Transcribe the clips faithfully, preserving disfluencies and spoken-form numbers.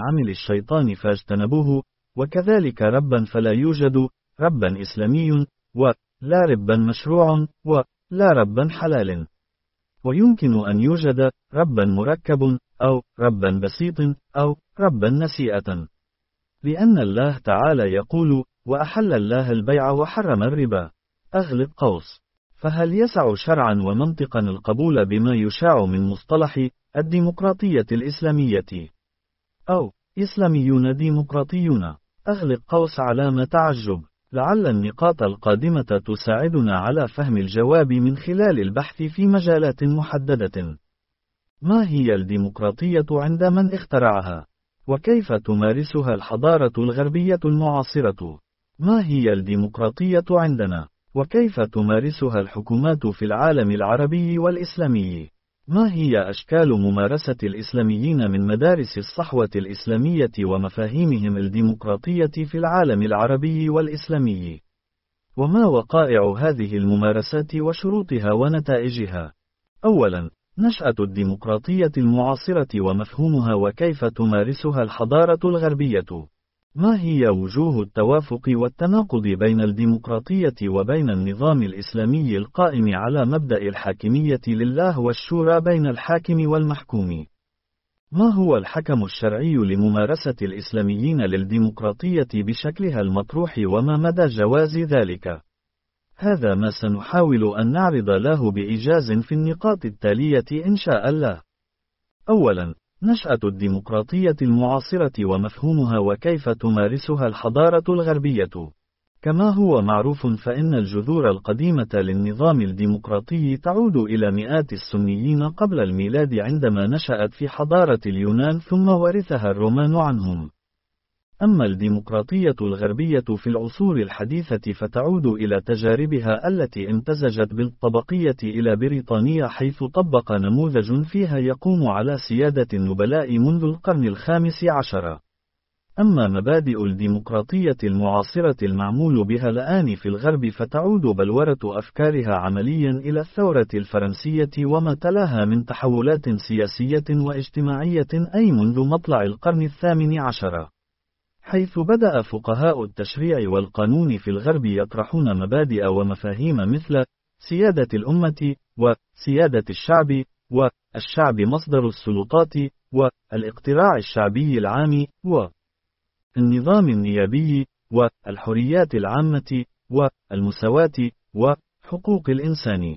عمل الشيطان فاجتنبوه، وكذلك ربا فلا يوجد ربا إسلامي، ولا ربا مشروع، ولا ربا حلال. ويمكن أن يوجد ربا مركب، أو ربا بسيط، أو ربا نسيئة. لأن الله تعالى يقول: وأحل الله البيع وحرم الربا. أغلق قوس. فهل يسع شرعا ومنطقا القبول بما يشاع من مصطلح الديمقراطية الإسلامية، أو إسلاميون ديمقراطيون؟ أغلق قوس علامة تعجب. لعل النقاط القادمة تساعدنا على فهم الجواب من خلال البحث في مجالات محددة. ما هي الديمقراطية عند من اخترعها؟ وكيف تمارسها الحضارة الغربية المعاصرة؟ ما هي الديمقراطية عندنا؟ وكيف تمارسها الحكومات في العالم العربي والإسلامي؟ ما هي أشكال ممارسة الإسلاميين من مدارس الصحوة الإسلامية ومفاهيمهم الديمقراطية في العالم العربي والإسلامي؟ وما وقائع هذه الممارسات وشروطها ونتائجها؟ أولاً، نشأة الديمقراطية المعاصرة ومفهومها وكيف تمارسها الحضارة الغربية. ما هي وجوه التوافق والتناقض بين الديمقراطية وبين النظام الإسلامي القائم على مبدأ الحاكمية لله والشورى بين الحاكم والمحكوم؟ ما هو الحكم الشرعي لممارسة الإسلاميين للديمقراطية بشكلها المطروح وما مدى جواز ذلك؟ هذا ما سنحاول أن نعرض له بإيجاز في النقاط التالية إن شاء الله. أولاً، نشأة الديمقراطية المعاصرة ومفهومها وكيف تمارسها الحضارة الغربية. كما هو معروف فإن الجذور القديمة للنظام الديمقراطي تعود إلى مئات السنيين قبل الميلاد عندما نشأت في حضارة اليونان ثم ورثها الرومان عنهم. أما الديمقراطية الغربية في العصور الحديثة فتعود إلى تجاربها التي امتزجت بالطبقية إلى بريطانيا، حيث طبق نموذج فيها يقوم على سيادة النبلاء منذ القرن الخامس عشر. أما مبادئ الديمقراطية المعاصرة المعمول بها الآن في الغرب فتعود بلورة أفكارها عمليا إلى الثورة الفرنسية وما تلاها من تحولات سياسية واجتماعية، أي منذ مطلع القرن الثامن عشر، حيث بدأ فقهاء التشريع والقانون في الغرب يطرحون مبادئ ومفاهيم مثل سيادة الأمة، وسيادة الشعب، والشعب مصدر السلطات، والاقتراع الشعبي العام، والنظام النيابي، والحريات العامة، والمساواة، وحقوق الإنسان،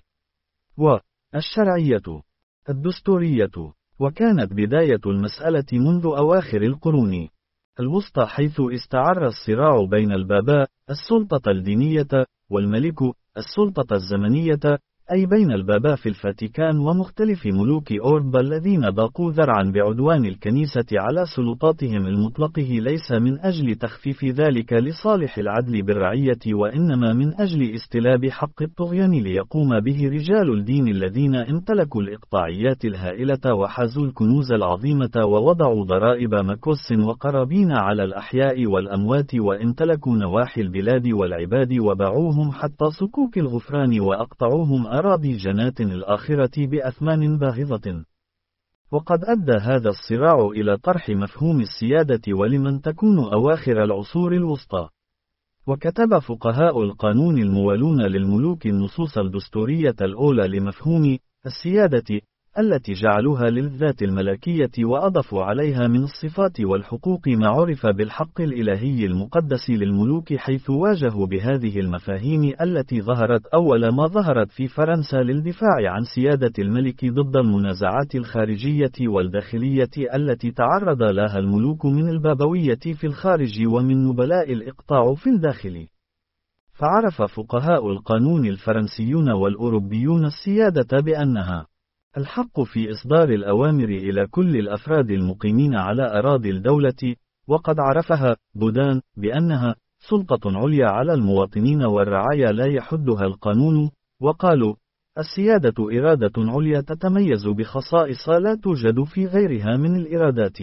والشرعية الدستورية. وكانت بداية المسألة منذ أواخر القرون الوسطى، حيث استعر الصراع بين الباباء السلطة الدينية والملك السلطة الزمنية، أي بين الباباء في الفاتيكان ومختلف ملوك أوروبا الذين ضاقوا ذرعا بعدوان الكنيسة على سلطاتهم المطلقة، ليس من أجل تخفيف ذلك لصالح العدل بالرعية، وإنما من أجل استلاب حق الطغيان ليقوم به رجال الدين الذين امتلكوا الإقطاعيات الهائلة وحازوا الكنوز العظيمة ووضعوا ضرائب مكوس وقرابين على الأحياء والأموات، وامتلكوا نواحي البلاد والعباد وباعوهم حتى صكوك الغفران وأقطعوهم أراضي جنات الآخرة بأثمان باهظة. وقد أدى هذا الصراع إلى طرح مفهوم السيادة ولمن تكون أواخر العصور الوسطى. وكتب فقهاء القانون الموالون للملوك النصوص الدستورية الأولى لمفهوم السيادة، التي جعلوها للذات الملكية وأضافوا عليها من الصفات والحقوق ما عرف بالحق الإلهي المقدس للملوك، حيث واجهوا بهذه المفاهيم التي ظهرت أول ما ظهرت في فرنسا للدفاع عن سيادة الملك ضد المنازعات الخارجية والداخلية التي تعرض لها الملوك من البابوية في الخارج ومن نبلاء الإقطاع في الداخل. فعرف فقهاء القانون الفرنسيون والأوروبيون السيادة بأنها الحق في إصدار الأوامر إلى كل الأفراد المقيمين على أراضي الدولة، وقد عرفها بودان بأنها سلطة عليا على المواطنين والرعايا لا يحدها القانون، وقالوا السيادة إرادة عليا تتميز بخصائص لا توجد في غيرها من الإرادات،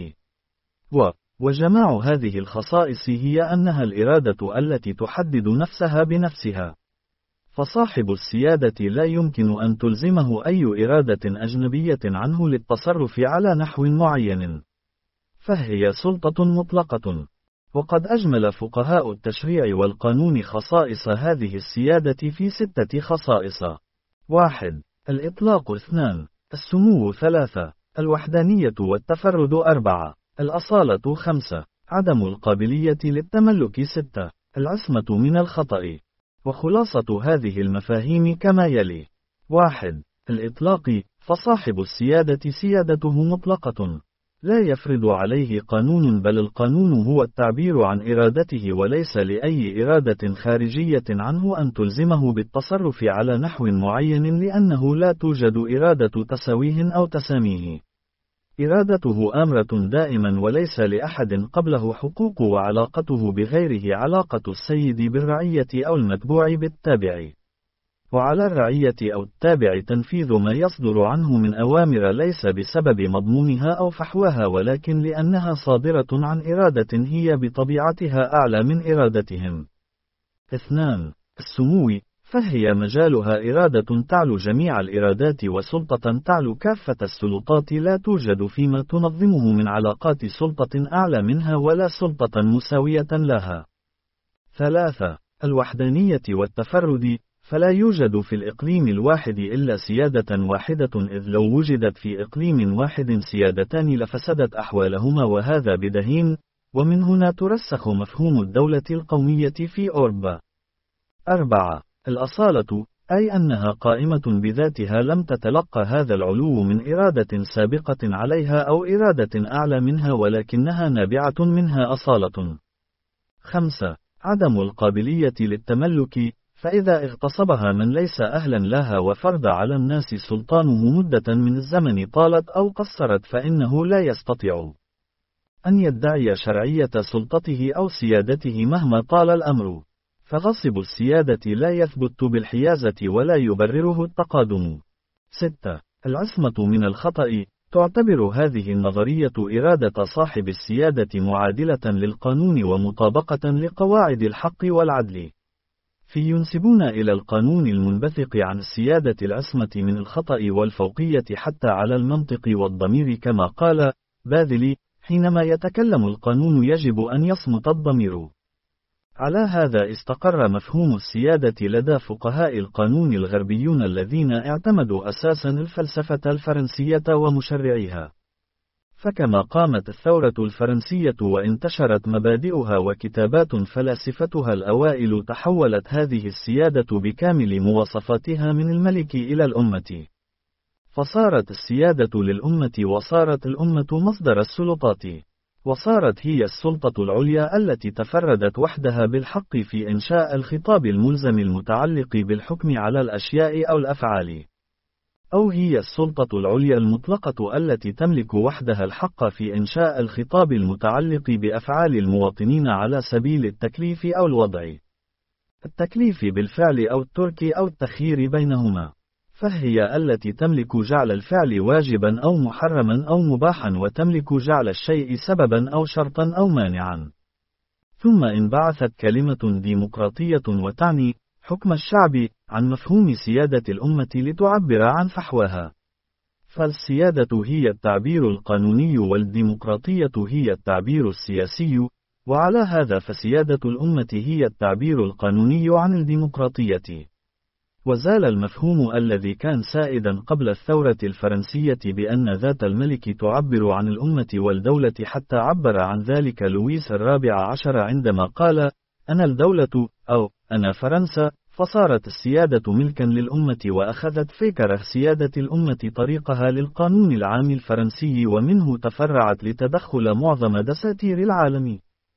و وجماع هذه الخصائص هي أنها الإرادة التي تحدد نفسها بنفسها. فصاحب السيادة لا يمكن أن تلزمه أي إرادة أجنبية عنه للتصرف على نحو معين. فهي سلطة مطلقة. وقد أجمل فقهاء التشريع والقانون خصائص هذه السيادة في ستة خصائص. واحد. الإطلاق. اثنان. السمو. ثلاثة. الوحدانية والتفرد. أربعة. الأصالة. خمسة. عدم القابلية للتملك. ستة. العصمة من الخطأ. وخلاصة هذه المفاهيم كما يلي. واحد. الإطلاق، فصاحب السيادة سيادته مطلقة، لا يفرض عليه قانون، بل القانون هو التعبير عن إرادته، وليس لأي إرادة خارجية عنه أن تلزمه بالتصرف على نحو معين، لأنه لا توجد إرادة تساويه أو تساميه. إرادته آمرة دائما، وليس لأحد قبله حقوق، وعلاقته بغيره علاقة السيد بالرعية أو المتبوع بالتابع. وعلى الرعية أو التابع تنفيذ ما يصدر عنه من أوامر، ليس بسبب مضمونها أو فحواها، ولكن لأنها صادرة عن إرادة هي بطبيعتها أعلى من إرادتهم. اثنان. السمو، فهي مجالها إرادة تعلو جميع الإرادات، وسلطة تعلو كافة السلطات، لا توجد فيما تنظمه من علاقات سلطة أعلى منها، ولا سلطة مساوية لها. ثلاثة. الوحدانية والتفرد، فلا يوجد في الإقليم الواحد إلا سيادة واحدة، إذ لو وجدت في إقليم واحد سيادتان لفسدت أحوالهما، وهذا بدهين، ومن هنا ترسخ مفهوم الدولة القومية في أوروبا. أربعة. الأصالة، أي أنها قائمة بذاتها، لم تتلقى هذا العلو من إرادة سابقة عليها أو إرادة أعلى منها، ولكنها نابعة منها أصالة. خمسة. عدم القابلية للتملك، فإذا اغتصبها من ليس أهلا لها وفرض على الناس سلطانه مدة من الزمن طالت أو قصرت، فإنه لا يستطيع أن يدعي شرعية سلطته أو سيادته مهما طال الأمر. فغصب السيادة لا يثبت بالحيازة ولا يبرره التقادم. ستة. العصمة من الخطأ، تعتبر هذه النظرية إرادة صاحب السيادة معادلة للقانون ومطابقة لقواعد الحق والعدل، في ينسبون إلى القانون المنبثق عن السيادة العصمة من الخطأ والفوقية حتى على المنطق والضمير، كما قال باذلي: حينما يتكلم القانون يجب أن يصمت الضمير. على هذا استقر مفهوم السيادة لدى فقهاء القانون الغربيون الذين اعتمدوا أساسا الفلسفة الفرنسية ومشرعيها. فكما قامت الثورة الفرنسية وانتشرت مبادئها وكتابات فلاسفتها الأوائل، تحولت هذه السيادة بكامل مواصفاتها من الملك إلى الأمة، فصارت السيادة للأمة، وصارت الأمة مصدر السلطات، وصارت هي السلطة العليا التي تفردت وحدها بالحق في إنشاء الخطاب الملزم المتعلق بالحكم على الأشياء أو الأفعال، أو هي السلطة العليا المطلقة التي تملك وحدها الحق في إنشاء الخطاب المتعلق بأفعال المواطنين على سبيل التكليف أو الوضع، التكليف بالفعل أو الترك أو التخيير بينهما. فهي التي تملك جعل الفعل واجبا أو محرما أو مباحا، وتملك جعل الشيء سببا أو شرطا أو مانعا. ثم انبعثت كلمة ديمقراطية، وتعني حكم الشعب، عن مفهوم سيادة الأمة لتعبر عن فحواها. فالسيادة هي التعبير القانوني، والديمقراطية هي التعبير السياسي، وعلى هذا فسيادة الأمة هي التعبير القانوني عن الديمقراطية. وزال المفهوم الذي كان سائدا قبل الثورة الفرنسية بأن ذات الملك تعبر عن الأمة والدولة، حتى عبر عن ذلك لويس الرابع عشر عندما قال: أنا الدولة، أو أنا فرنسا. فصارت السيادة ملكا للأمة، وأخذت فكرة سيادة الأمة طريقها للقانون العام الفرنسي، ومنه تفرعت لتدخل معظم دساتير العالم.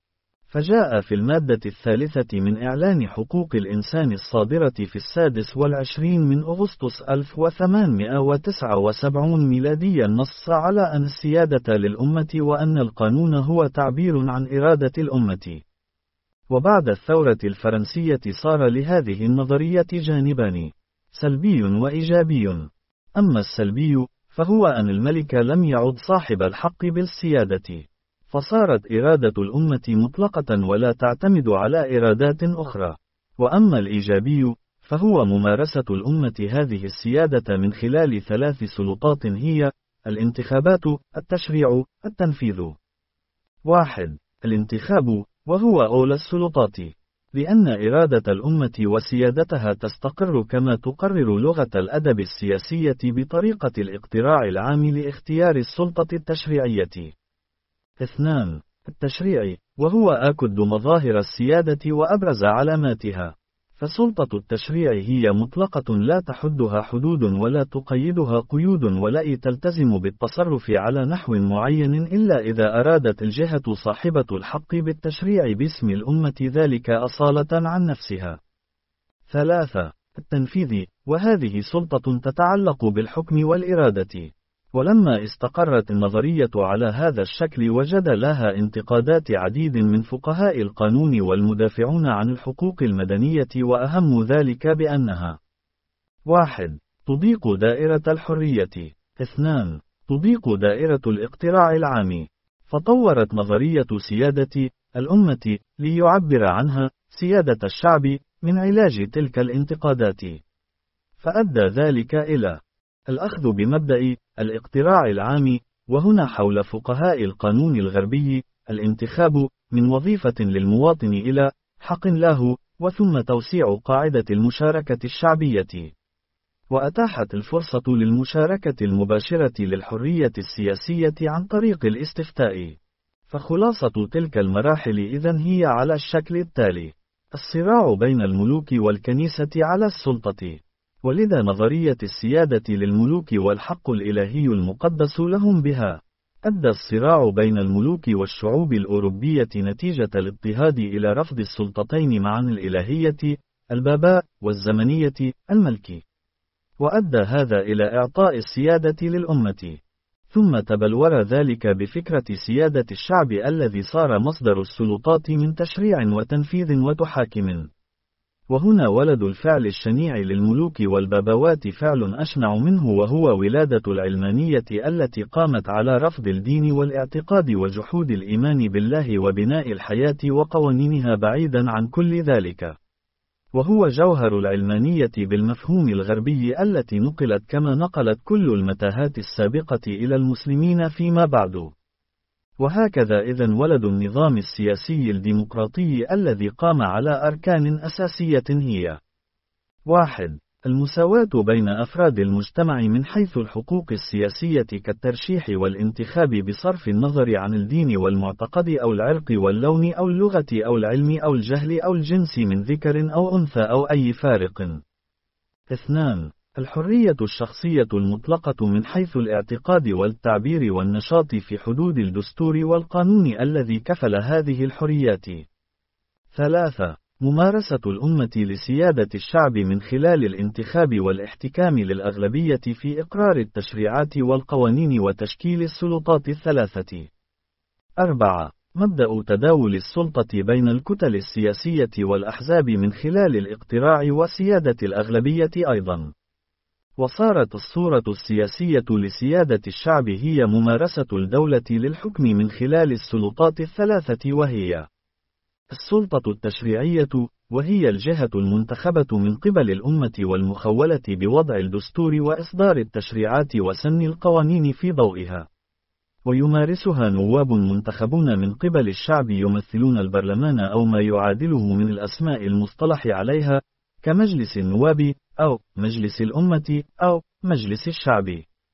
فجاء في المادة الثالثة من إعلان حقوق الإنسان الصادرة في السادس والعشرين من أغسطس ألف وثمانمائة وتسعة وسبعين ميلاديا نص على أن السيادة للأمة، وأن القانون هو تعبير عن إرادة الأمة. وبعد الثورة الفرنسية صار لهذه النظرية جانبان، سلبي وإيجابي. أما السلبي فهو أن الملك لم يعد صاحب الحق بالسيادة، فصارت إرادة الأمة مطلقة ولا تعتمد على إرادات أخرى. وأما الإيجابي فهو ممارسة الأمة هذه السيادة من خلال ثلاث سلطات، هي الانتخابات، التشريع، التنفيذ. واحد. الانتخاب، وهو أولى السلطات، لأن إرادة الأمة وسيادتها تستقر كما تقرر لغة الأدب السياسية بطريقة الاقتراع العام لاختيار السلطة التشريعية. اثنان. التشريع، وهو آكد مظاهر السيادة وأبرز علاماتها، فسلطة التشريع هي مطلقة لا تحدها حدود ولا تقيدها قيود ولا تلتزم بالتصرف على نحو معين إلا إذا أرادت الجهة صاحبة الحق بالتشريع باسم الأمة ذلك أصالة عن نفسها. ثلاثة. التنفيذ، وهذه سلطة تتعلق بالحكم والإرادة، ولما استقرت النظرية على هذا الشكل وجد لها انتقادات عديد من فقهاء القانون والمدافعون عن الحقوق المدنية، وأهم ذلك بأنها: واحد. تضيق دائرة الحرية. اثنان. تضيق دائرة الاقتراع العام، فطورت نظرية سيادة الأمة ليعبر عنها سيادة الشعب من علاج تلك الانتقادات، فأدى ذلك إلى الأخذ بمبدأ الاقتراع العام، وهنا حول فقهاء القانون الغربي الانتخاب من وظيفة للمواطن إلى حق له، وثم توسيع قاعدة المشاركة الشعبية، وأتاحت الفرصة للمشاركة المباشرة للحرية السياسية عن طريق الاستفتاء. فخلاصة تلك المراحل إذن هي على الشكل التالي: الصراع بين الملوك والكنيسة على السلطة، ولذا نظرية السيادة للملوك والحق الإلهي المقدس لهم بها. أدى الصراع بين الملوك والشعوب الأوروبية نتيجة الاضطهاد إلى رفض السلطتين معا، الإلهية الباباء والزمنية الملك، وأدى هذا إلى إعطاء السيادة للأمة، ثم تبلور ذلك بفكرة سيادة الشعب الذي صار مصدر السلطات من تشريع وتنفيذ وتحاكم. وهنا ولد الفعل الشنيع للملوك والبابوات فعل أشنع منه، وهو ولادة العلمانية التي قامت على رفض الدين والاعتقاد وجحود الإيمان بالله وبناء الحياة وقوانينها بعيدا عن كل ذلك، وهو جوهر العلمانية بالمفهوم الغربي التي نقلت كما نقلت كل المتاهات السابقة إلى المسلمين فيما بعد. وهكذا إذن ولد النظام السياسي الديمقراطي الذي قام على أركان أساسية هي: واحد. المساواة بين أفراد المجتمع من حيث الحقوق السياسية كالترشيح والانتخاب بصرف النظر عن الدين والمعتقد أو العرق واللون أو اللغة أو العلم أو الجهل أو الجنس من ذكر أو أنثى أو أي فارق. اثنان. الحرية الشخصية المطلقة من حيث الاعتقاد والتعبير والنشاط في حدود الدستور والقانون الذي كفل هذه الحريات. ثلاثة. ممارسة الأمة لسيادة الشعب من خلال الانتخاب والاحتكام للأغلبية في إقرار التشريعات والقوانين وتشكيل السلطات الثلاثة. أربعة. مبدأ تداول السلطة بين الكتل السياسية والأحزاب من خلال الاقتراع وسيادة الأغلبية أيضا. وصارت الصورة السياسية لسيادة الشعب هي ممارسة الدولة للحكم من خلال السلطات الثلاثة، وهي: السلطة التشريعية، وهي الجهة المنتخبة من قبل الأمة والمخولة بوضع الدستور وإصدار التشريعات وسن القوانين في ضوئها، ويمارسها نواب منتخبون من قبل الشعب يمثلون البرلمان أو ما يعادله من الأسماء المصطلح عليها، كمجلس النواب أو مجلس الأمة أو مجلس الشعب.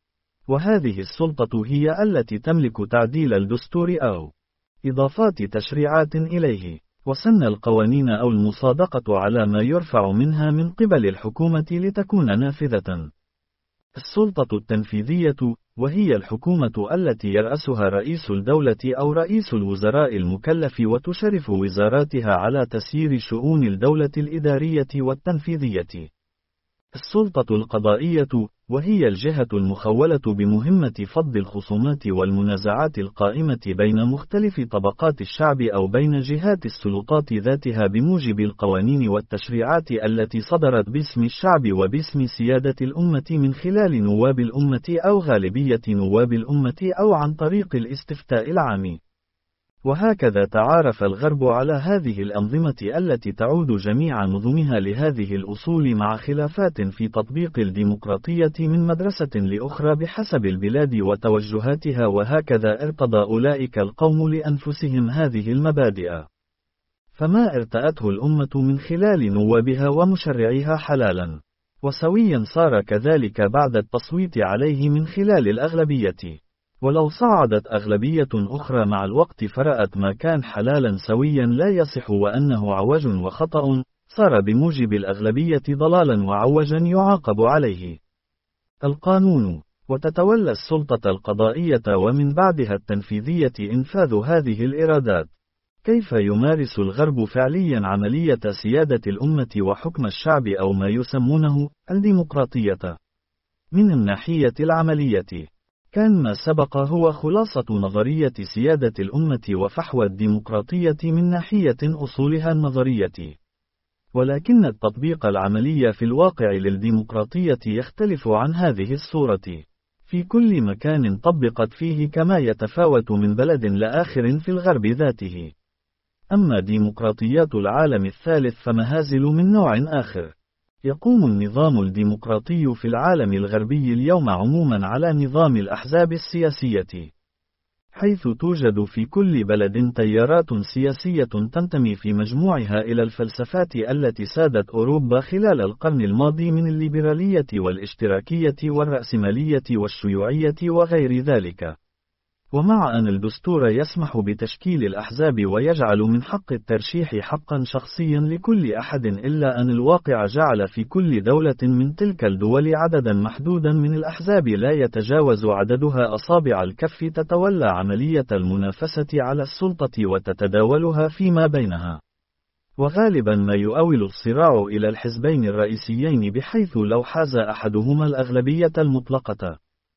وهذه السلطة هي التي تملك تعديل الدستور أو إضافات تشريعات إليه، وسن القوانين أو المصادقة على ما يرفع منها من قبل الحكومة لتكون نافذة. السلطة التنفيذية، وهي الحكومة التي يرأسها رئيس الدولة أو رئيس الوزراء المكلف وتشرف وزاراتها على تسيير شؤون الدولة الإدارية والتنفيذية. السلطة القضائية، وهي الجهة المخولة بمهمة فض الخصومات والمنازعات القائمة بين مختلف طبقات الشعب أو بين جهات السلطات ذاتها بموجب القوانين والتشريعات التي صدرت باسم الشعب وباسم سيادة الأمة من خلال نواب الأمة أو غالبية نواب الأمة أو عن طريق الاستفتاء العام. وهكذا تعارف الغرب على هذه الأنظمة التي تعود جميع نظمها لهذه الأصول مع خلافات في تطبيق الديمقراطية من مدرسة لأخرى بحسب البلاد وتوجهاتها، وهكذا ارتضى أولئك القوم لأنفسهم هذه المبادئ، فما ارتأته الأمة من خلال نوابها ومشرعيها حلالا وسويا صار كذلك بعد التصويت عليه من خلال الأغلبية. ولو صعدت أغلبية أخرى مع الوقت فرأت ما كان حلالا سويا لا يصح وأنه عوج وخطأ، صار بموجب الأغلبية ضلالا وعوجا يعاقب عليه القانون، وتتولى السلطة القضائية ومن بعدها التنفيذية إنفاذ هذه الإرادات. كيف يمارس الغرب فعليا عملية سيادة الأمة وحكم الشعب أو ما يسمونه الديمقراطية؟ من الناحية العملية كان ما سبق هو خلاصة نظرية سيادة الأمة وفحوى الديمقراطية من ناحية أصولها النظرية، ولكن التطبيق العملي في الواقع للديمقراطية يختلف عن هذه الصورة في كل مكان طبقت فيه كما يتفاوت من بلد لآخر في الغرب ذاته. أما ديمقراطيات العالم الثالث فمهازل من نوع آخر. يقوم النظام الديمقراطي في العالم الغربي اليوم عموما على نظام الأحزاب السياسية، حيث توجد في كل بلد تيارات سياسية تنتمي في مجموعها إلى الفلسفات التي سادت أوروبا خلال القرن الماضي من الليبرالية والاشتراكية والرأسمالية والشيوعية وغير ذلك. ومع أن الدستور يسمح بتشكيل الأحزاب ويجعل من حق الترشيح حقا شخصيا لكل أحد، إلا أن الواقع جعل في كل دولة من تلك الدول عددا محدودا من الأحزاب لا يتجاوز عددها أصابع الكف تتولى عملية المنافسة على السلطة وتتداولها فيما بينها، وغالبا ما يؤول الصراع إلى الحزبين الرئيسيين بحيث لو حاز أحدهما الأغلبية المطلقة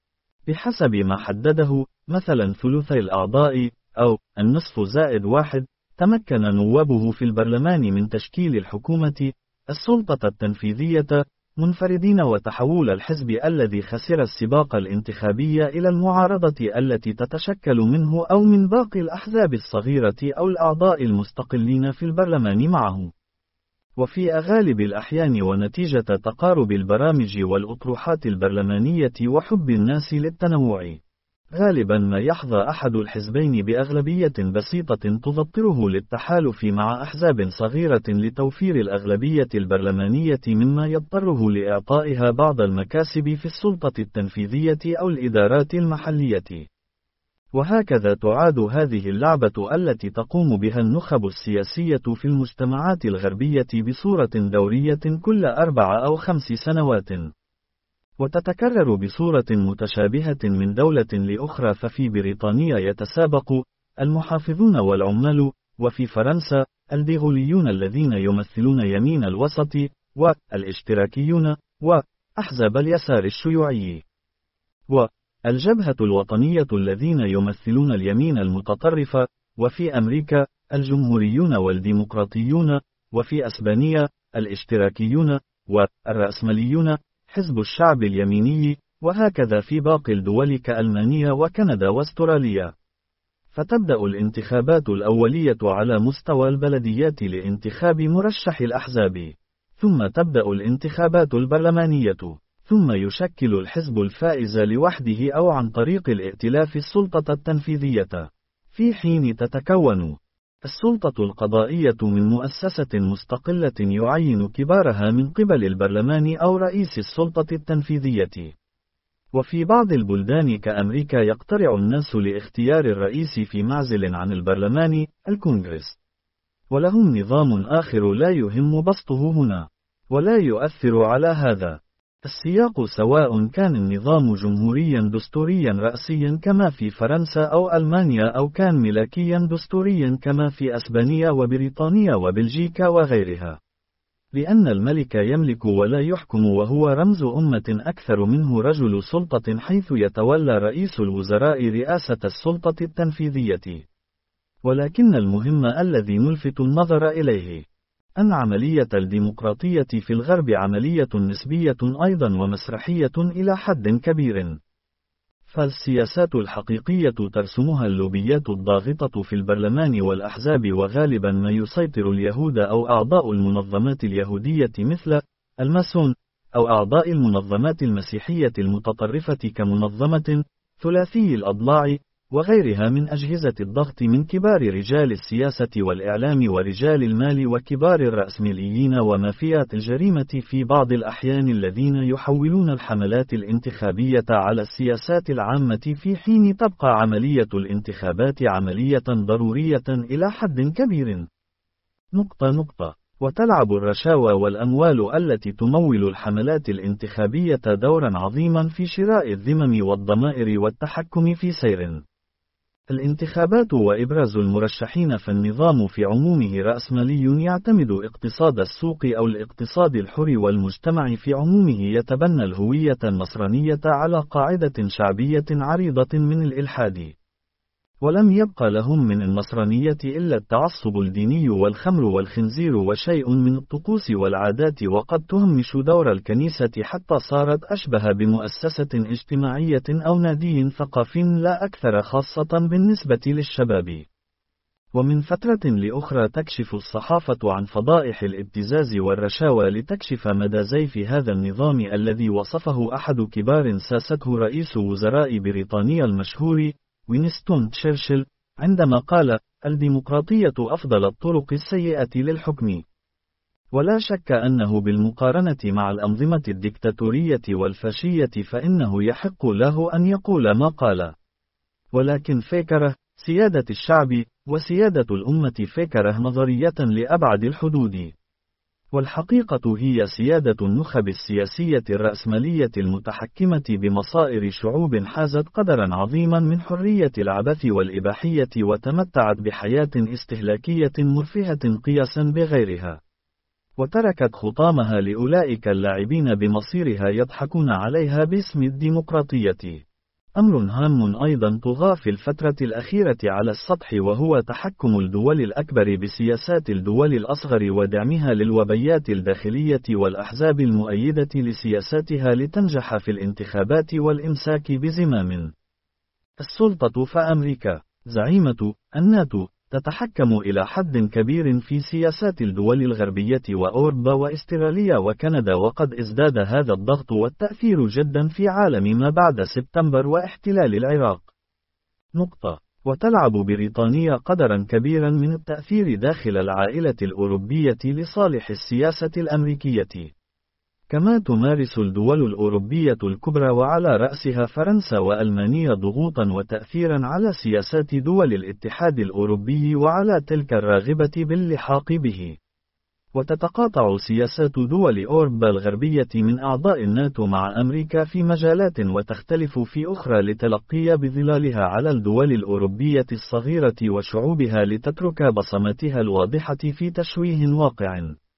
بحسب ما حدده مثلا ثلثي الأعضاء أو النصف زائد واحد، تمكن نوابه في البرلمان من تشكيل الحكومة السلطة التنفيذية منفردين، وتحول الحزب الذي خسر السباق الانتخابي إلى المعارضة التي تتشكل منه أو من باقي الأحزاب الصغيرة أو الأعضاء المستقلين في البرلمان معه. وفي غالب الأحيان ونتيجة تقارب البرامج والأطروحات البرلمانية وحب الناس للتنوع، غالبا ما يحظى أحد الحزبين بأغلبية بسيطة تضطره للتحالف مع أحزاب صغيرة لتوفير الأغلبية البرلمانية، مما يضطره لإعطائها بعض المكاسب في السلطة التنفيذية أو الإدارات المحلية. وهكذا تعاد هذه اللعبة التي تقوم بها النخب السياسية في المجتمعات الغربية بصورة دورية كل أربع أو خمس سنوات، وتتكرر بصورة متشابهة من دولة لأخرى. ففي بريطانيا يتسابق المحافظون والعمال، وفي فرنسا الديغوليون الذين يمثلون يمين الوسط، والاشتراكيون، وأحزاب اليسار الشيوعي، والجبهة الوطنية الذين يمثلون اليمين المتطرف. وفي أمريكا الجمهوريون والديمقراطيون، وفي أسبانيا الاشتراكيون والرأسماليون حزب الشعب اليميني، وهكذا في باقي الدول كألمانيا وكندا واستراليا. فتبدأ الانتخابات الأولية على مستوى البلديات لانتخاب مرشح الأحزاب، ثم تبدأ الانتخابات البرلمانية، ثم يشكل الحزب الفائز لوحده أو عن طريق الائتلاف السلطة التنفيذية، في حين تتكون السلطة القضائية من مؤسسة مستقلة يعين كبارها من قبل البرلمان أو رئيس السلطة التنفيذية. وفي بعض البلدان كأمريكا يقترع الناس لاختيار الرئيس في معزل عن البرلمان الكونغرس، ولهم نظام آخر لا يهم بسطه هنا ولا يؤثر على هذا السياق، سواء كان النظام جمهوريا دستوريا رأسيا كما في فرنسا أو ألمانيا، أو كان ملكيا دستوريا كما في أسبانيا وبريطانيا وبلجيكا وغيرها، لأن الملك يملك ولا يحكم، وهو رمز أمة أكثر منه رجل سلطة، حيث يتولى رئيس الوزراء رئاسة السلطة التنفيذية. ولكن المهم الذي نلفت النظر إليه أن عملية الديمقراطية في الغرب عملية نسبية أيضا ومسرحية إلى حد كبير. فالسياسات الحقيقية ترسمها اللوبيات الضاغطة في البرلمان والأحزاب، وغالبا ما يسيطر اليهود أو أعضاء المنظمات اليهودية مثل الماسون، أو أعضاء المنظمات المسيحية المتطرفة كمنظمة ثلاثي الأضلاع وغيرها من أجهزة الضغط من كبار رجال السياسة والإعلام ورجال المال وكبار الرأسماليين ومافيات الجريمة في بعض الأحيان، الذين يحولون الحملات الانتخابية على السياسات العامة، في حين تبقى عملية الانتخابات عملية ضرورية إلى حد كبير. نقطة نقطة. وتلعب الرشاوى والأموال التي تمول الحملات الانتخابية دورا عظيما في شراء الذمم والضمائر والتحكم في سير الانتخابات وإبراز المرشحين. فالنظام في عمومه رأسمالي يعتمد اقتصاد السوق أو الاقتصاد الحر، والمجتمع في عمومه يتبنى الهوية النصرانية على قاعدة شعبية عريضة من الإلحاد. ولم يبق لهم من النصرانية إلا التعصب الديني والخمر والخنزير وشيء من الطقوس والعادات، وقد تهمش دور الكنيسة حتى صارت أشبه بمؤسسة اجتماعية أو نادي ثقافي لا أكثر، خاصة بالنسبة للشباب. ومن فترة لأخرى تكشف الصحافة عن فضائح الابتزاز والرشاوى لتكشف مدى زيف هذا النظام، الذي وصفه أحد كبار ساسته رئيس وزراء بريطانيا المشهور وينستون تشرشل عندما قال: الديمقراطية أفضل الطرق السيئة للحكم. ولا شك أنه بالمقارنة مع الأنظمة الديكتاتورية والفاشية فإنه يحق له أن يقول ما قال. ولكن فكرة سيادة الشعب وسيادة الأمة فكرة نظرية لأبعد الحدود، والحقيقة هي سيادة النخب السياسية الرأسمالية المتحكمة بمصائر شعوب حازت قدرا عظيما من حرية العبث والإباحية، وتمتعت بحياة استهلاكية مرفهة قياسا بغيرها، وتركت خطامها لأولئك اللاعبين بمصيرها يضحكون عليها باسم الديمقراطية. أمر هام أيضا طغى في الفترة الأخيرة على السطح، وهو تحكم الدول الأكبر بسياسات الدول الأصغر ودعمها للوبيات الداخلية والأحزاب المؤيدة لسياساتها لتنجح في الانتخابات والإمساك بزمام السلطة. فأمريكا زعيمة الناتو تتحكم إلى حد كبير في سياسات الدول الغربية وأوروبا وإستراليا وكندا، وقد ازداد هذا الضغط والتأثير جدا في عالم ما بعد سبتمبر واحتلال العراق. نقطة. وتلعب بريطانيا قدرا كبيرا من التأثير داخل العائلة الأوروبية لصالح السياسة الأمريكية. كما تمارس الدول الأوروبية الكبرى وعلى رأسها فرنسا وألمانيا ضغوطا وتأثيرا على سياسات دول الاتحاد الأوروبي وعلى تلك الراغبة باللحاق به. وتتقاطع سياسات دول أوروبا الغربية من أعضاء الناتو مع أمريكا في مجالات، وتختلف في أخرى لتلقي بظلالها على الدول الأوروبية الصغيرة وشعوبها لتترك بصماتها الواضحة في تشويه واقع.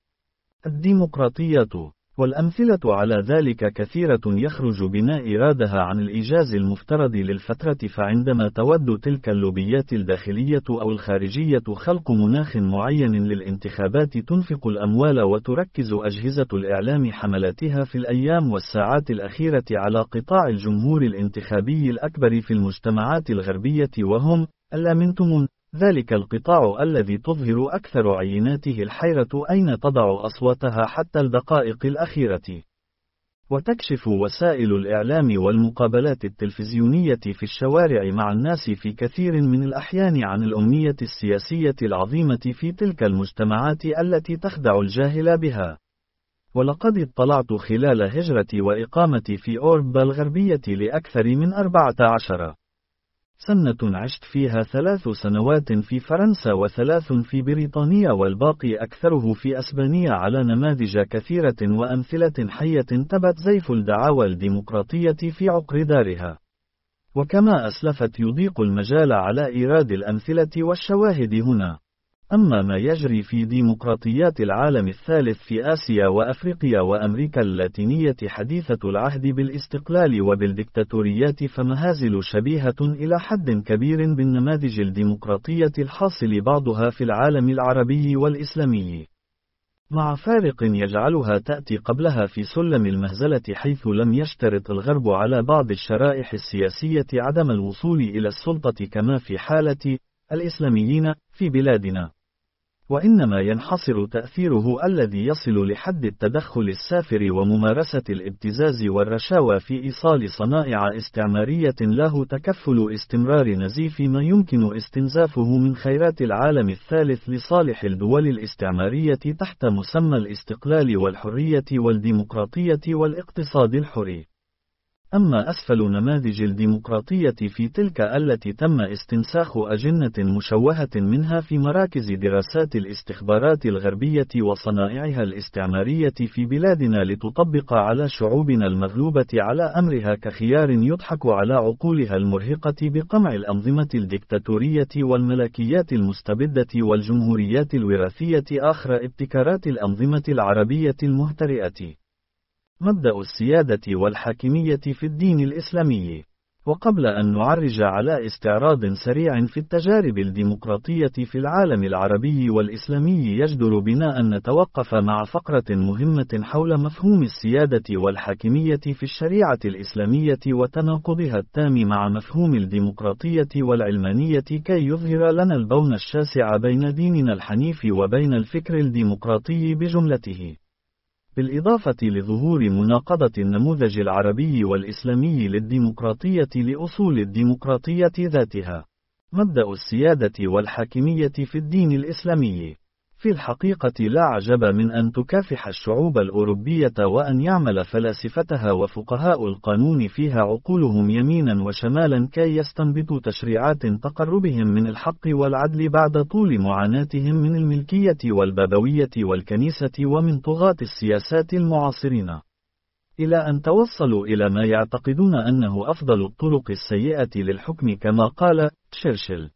الديمقراطية والأمثلة على ذلك كثيرة يخرج بناء إرادها عن الإيجاز المفترض للفترة. فعندما تود تلك اللوبيات الداخلية أو الخارجية خلق مناخ معين للانتخابات، تنفق الأموال وتركز أجهزة الإعلام حملاتها في الأيام والساعات الأخيرة على قطاع الجمهور الانتخابي الأكبر في المجتمعات الغربية، وهم الأمنتم ذلك القطاع الذي تظهر أكثر عيناته الحيرة أين تضع أصواتها حتى الدقائق الأخيرة. وتكشف وسائل الإعلام والمقابلات التلفزيونية في الشوارع مع الناس في كثير من الأحيان عن الأمنية السياسية العظيمة في تلك المجتمعات التي تخدع الجاهل بها. ولقد اطلعت خلال هجرتي وإقامتي في أوروبا الغربية لأكثر من أربعة عشر سنة، عشت فيها ثلاث سنوات في فرنسا وثلاث في بريطانيا والباقي أكثره في أسبانيا، على نماذج كثيرة وأمثلة حية تبت زيف الدعاوى الديمقراطية في عقر دارها. وكما أسلفت يضيق المجال على إيراد الأمثلة والشواهد هنا. أما ما يجري في ديمقراطيات العالم الثالث في آسيا وأفريقيا وأمريكا اللاتينية حديثة العهد بالاستقلال وبالديكتاتوريات فمهازل شبيهة إلى حد كبير بالنماذج الديمقراطية الحاصل بعضها في العالم العربي والإسلامي. مع فارق يجعلها تأتي قبلها في سلم المهزلة، حيث لم يشترط الغرب على بعض الشرائح السياسية عدم الوصول إلى السلطة كما في حالة الإسلاميين في بلادنا، وإنما ينحصر تأثيره الذي يصل لحد التدخل السافر وممارسة الابتزاز والرشاوى في إيصال صنائع استعمارية له تكفل استمرار نزيف ما يمكن استنزافه من خيرات العالم الثالث لصالح الدول الاستعمارية تحت مسمى الاستقلال والحرية والديمقراطية والاقتصاد الحر. أما أسفل نماذج الديمقراطية في تلك التي تم استنساخ أجنة مشوهة منها في مراكز دراسات الاستخبارات الغربية وصنائعها الاستعمارية في بلادنا لتطبق على شعوبنا المغلوبة على أمرها كخيار يضحك على عقولها المرهقة بقمع الأنظمة الدكتاتورية والملكيات المستبدة والجمهوريات الوراثية آخر ابتكارات الأنظمة العربية المهترئة. مبدأ السيادة والحاكمية في الدين الإسلامي. وقبل أن نعرج على استعراض سريع في التجارب الديمقراطية في العالم العربي والإسلامي، يجدر بنا أن نتوقف مع فقرة مهمة حول مفهوم السيادة والحاكمية في الشريعة الإسلامية وتناقضها التام مع مفهوم الديمقراطية والعلمانية، كي يظهر لنا البون الشاسع بين ديننا الحنيف وبين الفكر الديمقراطي بجملته، بالإضافة لظهور مناقضة النموذج العربي والإسلامي للديمقراطية لأصول الديمقراطية ذاتها. مبدأ السيادة والحاكمية في الدين الإسلامي. في الحقيقة لا عجب من أن تكافح الشعوب الأوروبية وأن يعمل فلاسفتها وفقهاء القانون فيها عقولهم يمينا وشمالا كي يستنبطوا تشريعات تقربهم من الحق والعدل بعد طول معاناتهم من الملكية والبابوية والكنيسة ومن طغاة السياسات المعاصرين، إلى أن توصلوا إلى ما يعتقدون أنه أفضل الطرق السيئة للحكم كما قال تشرشل.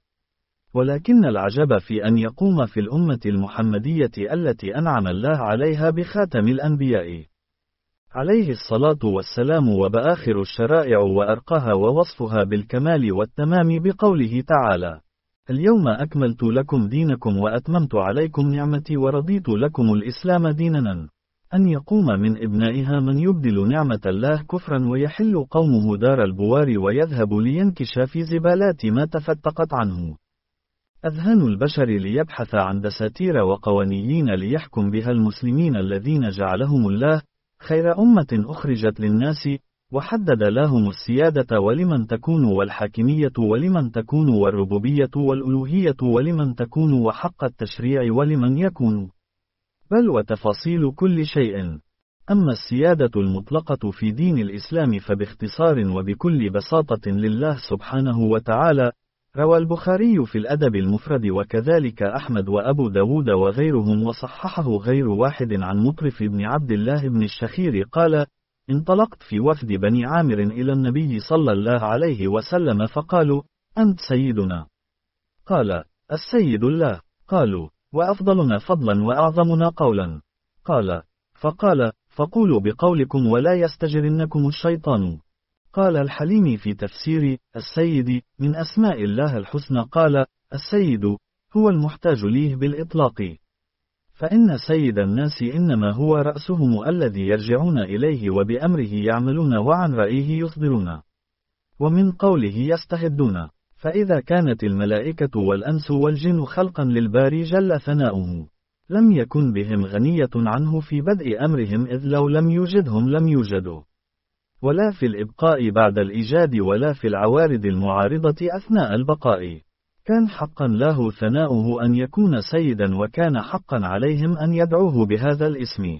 ولكن العجب في أن يقوم في الأمة المحمدية التي أنعم الله عليها بخاتم الأنبياء عليه الصلاة والسلام وبآخر الشرائع وأرقاها ووصفها بالكمال والتمام بقوله تعالى: اليوم أكملت لكم دينكم وأتممت عليكم نعمتي ورضيت لكم الإسلام دينا، أن يقوم من ابنائها من يبدل نعمة الله كفرا ويحل قومه دار البوار ويذهب لينكش في زبالات ما تفتقت عنه أذهان البشر ليبحث عن دساتير وقوانيين ليحكم بها المسلمين الذين جعلهم الله خير أمة أخرجت للناس، وحدد لهم السيادة ولمن تكون والحاكمية ولمن تكون والربوبية والألوهية ولمن تكون وحق التشريع ولمن يكون، بل وتفاصيل كل شيء. أما السيادة المطلقة في دين الإسلام فباختصار وبكل بساطة لله سبحانه وتعالى. روى البخاري في الأدب المفرد وكذلك أحمد وأبو داود وغيرهم وصححه غير واحد عن مطرف بن عبد الله بن الشخير قال: انطلقت في وفد بني عامر إلى النبي صلى الله عليه وسلم فقالوا: أنت سيدنا؟ قال: السيد الله. قالوا: وأفضلنا فضلا وأعظمنا قولا؟ قال: فقال: فقولوا بقولكم ولا يستجرنكم الشيطان. قال الحليمي في تفسير السيد من أسماء الله الحسنى قال: السيد هو المحتاج ليه بالإطلاق، فإن سيد الناس إنما هو رأسهم الذي يرجعون إليه وبأمره يعملون وعن رأيه يصدرون ومن قوله يستهدون. فإذا كانت الملائكة والأنس والجن خلقا للباري جل ثناؤه، لم يكن بهم غنية عنه في بدء أمرهم، إذ لو لم يوجدهم لم يوجدوا، ولا في الإبقاء بعد الإيجاد ولا في العوارض المعارضة أثناء البقاء. كان حقا له ثناؤه أن يكون سيدا، وكان حقا عليهم أن يدعوه بهذا الاسم.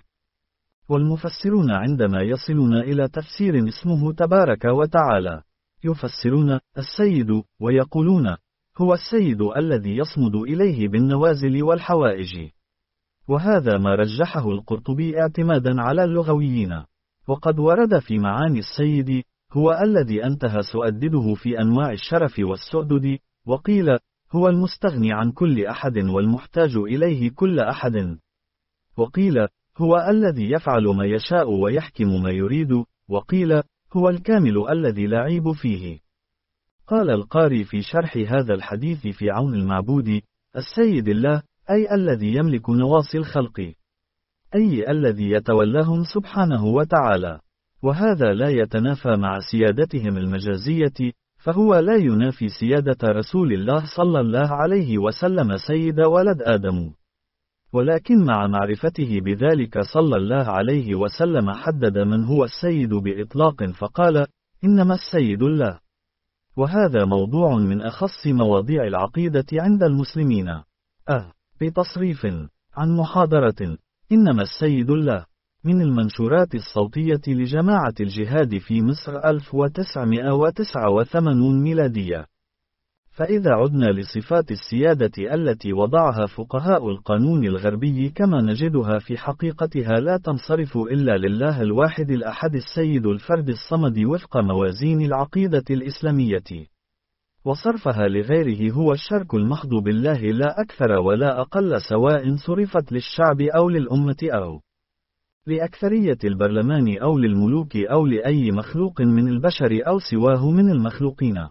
والمفسرون عندما يصلون إلى تفسير اسمه تبارك وتعالى يفسرون السيد ويقولون: هو السيد الذي يصمد إليه بالنوازل والحوائج. وهذا ما رجحه القرطبي اعتمادا على اللغويين. وقد ورد في معاني السيد: هو الذي أنتهى سؤدده في أنواع الشرف والسؤدد. وقيل: هو المستغني عن كل أحد والمحتاج إليه كل أحد. وقيل: هو الذي يفعل ما يشاء ويحكم ما يريد. وقيل: هو الكامل الذي لا عيب فيه. قال القاري في شرح هذا الحديث في عون المعبود: السيد الله، أي الذي يملك نواصي الخلق. أي الذي يتولاهم سبحانه وتعالى. وهذا لا يتنافى مع سيادتهم المجازية، فهو لا ينافي سيادة رسول الله صلى الله عليه وسلم سيد ولد آدم. ولكن مع معرفته بذلك صلى الله عليه وسلم حدد من هو السيد بإطلاق فقال: إنما السيد الله. وهذا موضوع من أخص مواضيع العقيدة عند المسلمين. أه بتصريف عن محاضرة إنما السيد الله من المنشورات الصوتية لجماعة الجهاد في مصر ألف وتسعمائة وتسعة وثمانين ميلادية. فإذا عدنا لصفات السيادة التي وضعها فقهاء القانون الغربي كما نجدها في حقيقتها لا تنصرف إلا لله الواحد الأحد السيد الفرد الصمد وفق موازين العقيدة الإسلامية. وصرفها لغيره هو الشرك المحض بالله لا أكثر ولا أقل، سواء صرفت للشعب أو للأمة أو لأكثرية البرلمان أو للملوك أو لأي مخلوق من البشر أو سواه من المخلوقين.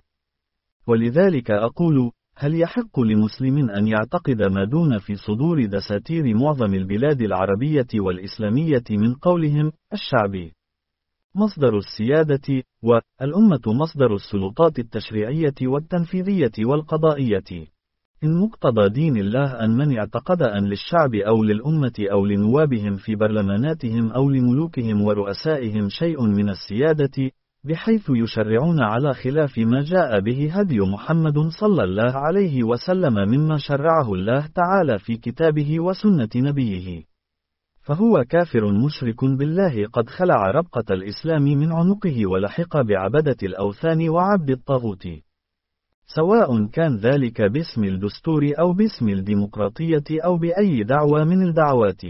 ولذلك أقول: هل يحق لمسلم أن يعتقد ما دون في صدور دساتير معظم البلاد العربية والإسلامية من قولهم الشعب مصدر السيادة، والأمة مصدر السلطات التشريعية والتنفيذية والقضائية، إن مقتضى دين الله أن من اعتقد أن للشعب أو للأمة أو لنوابهم في برلماناتهم أو لملوكهم ورؤسائهم شيء من السيادة، بحيث يشرعون على خلاف ما جاء به هدي محمد صلى الله عليه وسلم مما شرعه الله تعالى في كتابه وسنة نبيه، فهو كافر مشرك بالله قد خلع ربقة الإسلام من عنقه ولحق بعبدة الأوثان وعبد الطاغوت، سواء كان ذلك باسم الدستور أو باسم الديمقراطية أو بأي دعوة من الدعوات.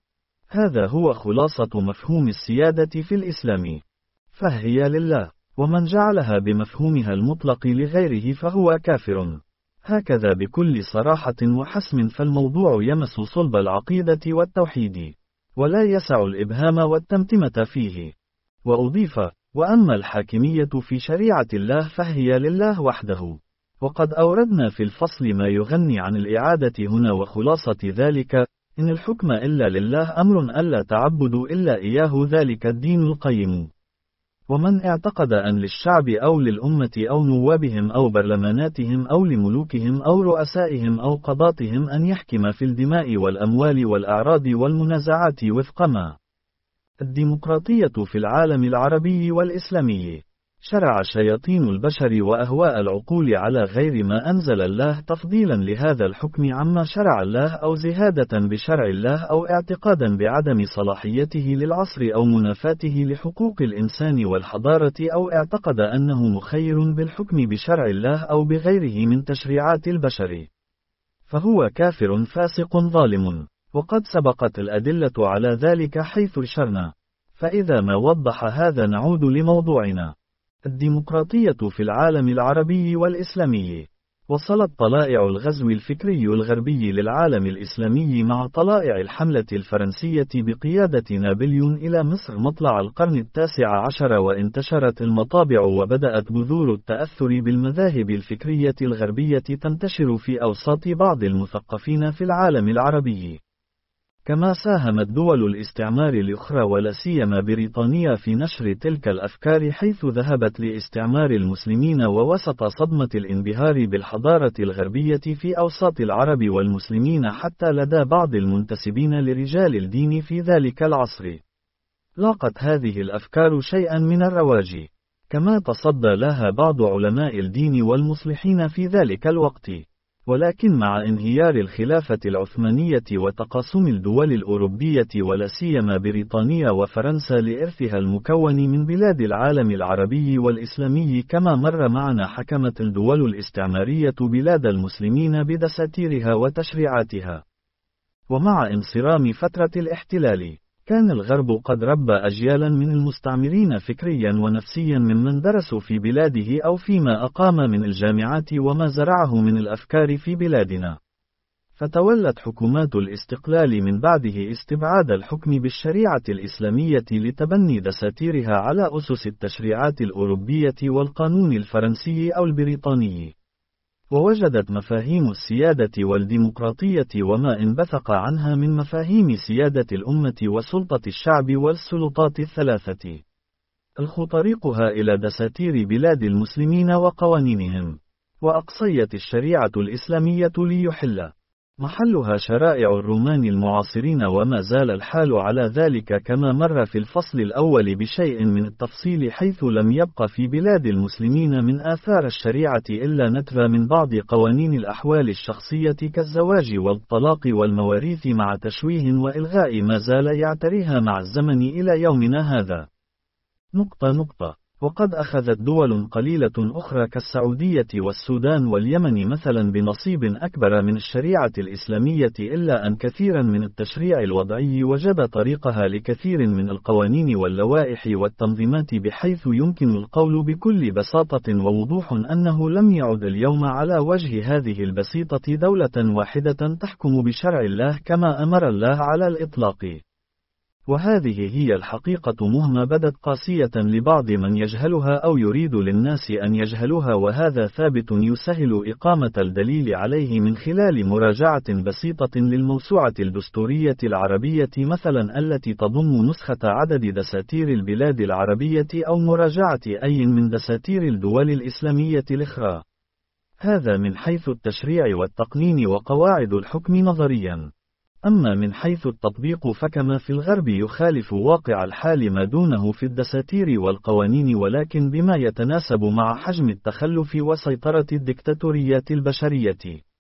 هذا هو خلاصة مفهوم السيادة في الإسلام، فهي لله، ومن جعلها بمفهومها المطلق لغيره فهو كافر. هكذا بكل صراحة وحسم، فالموضوع يمس صلب العقيدة والتوحيد، ولا يسع الإبهام والتمتمة فيه. وأضيف: وأما الحاكمية في شريعة الله فهي لله وحده. وقد أوردنا في الفصل ما يغني عن الإعادة هنا، وخلاصة ذلك: إن الحكم إلا لله أمر ألا تعبدوا إلا إياه، ذلك الدين القيم. ومن اعتقد أن للشعب أو للأمة أو نوابهم أو برلماناتهم أو لملوكهم أو رؤسائهم أو قضاتهم أن يحكم في الدماء والأموال والأعراض والمنازعات وفق ما الديمقراطية في العالم العربي والإسلامي، شرع شياطين البشر وأهواء العقول على غير ما أنزل الله تفضيلا لهذا الحكم عما شرع الله، أو زهادة بشرع الله، أو اعتقادا بعدم صلاحيته للعصر، أو منافاته لحقوق الإنسان والحضارة، أو اعتقد أنه مخير بالحكم بشرع الله أو بغيره من تشريعات البشر، فهو كافر فاسق ظالم. وقد سبقت الأدلة على ذلك حيث أشرنا. فإذا ما وضح هذا نعود لموضوعنا: الديمقراطية في العالم العربي والإسلامي. وصلت طلائع الغزو الفكري الغربي للعالم الإسلامي مع طلائع الحملة الفرنسية بقيادة نابليون إلى مصر مطلع القرن التاسع عشر، وانتشرت المطابع وبدأت بذور التأثر بالمذاهب الفكرية الغربية تنتشر في أوساط بعض المثقفين في العالم العربي. كما ساهمت دول الاستعمار الأخرى ولا سيما بريطانيا في نشر تلك الأفكار، حيث ذهبت لاستعمار المسلمين ووسط صدمة الانبهار بالحضارة الغربية في أوساط العرب والمسلمين، حتى لدى بعض المنتسبين لرجال الدين في ذلك العصر. لاقت هذه الأفكار شيئا من الرواج، كما تصدى لها بعض علماء الدين والمصلحين في ذلك الوقت. ولكن مع انهيار الخلافة العثمانية وتقاسم الدول الأوروبية ولا سيما بريطانيا وفرنسا لإرثها المكون من بلاد العالم العربي والإسلامي كما مر معنا، حكمت الدول الاستعمارية بلاد المسلمين بدساتيرها وتشريعاتها. ومع انصرام فترة الاحتلال، كان الغرب قد ربى أجيالا من المستعمرين فكريا ونفسيا ممن درسوا في بلاده أو فيما أقام من الجامعات وما زرعه من الأفكار في بلادنا. فتولت حكومات الاستقلال من بعده استبعاد الحكم بالشريعة الإسلامية لتبني دساتيرها على أسس التشريعات الأوروبية والقانون الفرنسي أو البريطاني. ووجدت مفاهيم السيادة والديمقراطية وما انبثق عنها من مفاهيم سيادة الأمة وسلطة الشعب والسلطات الثلاثة الخطريقها إلى دساتير بلاد المسلمين وقوانينهم، وأقصيت الشريعة الإسلامية ليحل محلها شرائع الرومان المعاصرين، وما زال الحال على ذلك كما مر في الفصل الأول بشيء من التفصيل، حيث لم يبق في بلاد المسلمين من آثار الشريعة إلا نترى من بعض قوانين الأحوال الشخصية كالزواج والطلاق والمواريث، مع تشويه وإلغاء ما زال يعتريها مع الزمن إلى يومنا هذا. نقطة نقطة. وقد أخذت دول قليلة أخرى كالسعودية والسودان واليمن مثلا بنصيب أكبر من الشريعة الإسلامية، إلا أن كثيرا من التشريع الوضعي وجب طريقها لكثير من القوانين واللوائح والتنظيمات، بحيث يمكن القول بكل بساطة ووضوح أنه لم يعد اليوم على وجه هذه البسيطة دولة واحدة تحكم بشرع الله كما أمر الله على الإطلاق. وهذه هي الحقيقة مهما بدت قاسية لبعض من يجهلها أو يريد للناس أن يجهلوها، وهذا ثابت يسهل إقامة الدليل عليه من خلال مراجعة بسيطة للموسوعة الدستورية العربية مثلا التي تضم نسخة عدد دساتير البلاد العربية، أو مراجعة أي من دساتير الدول الإسلامية الأخرى. هذا من حيث التشريع والتقنين وقواعد الحكم نظريا. أما من حيث التطبيق فكما في الغرب يخالف واقع الحال ما دونه في الدساتير والقوانين، ولكن بما يتناسب مع حجم التخلف وسيطرة الدكتاتوريات البشرية.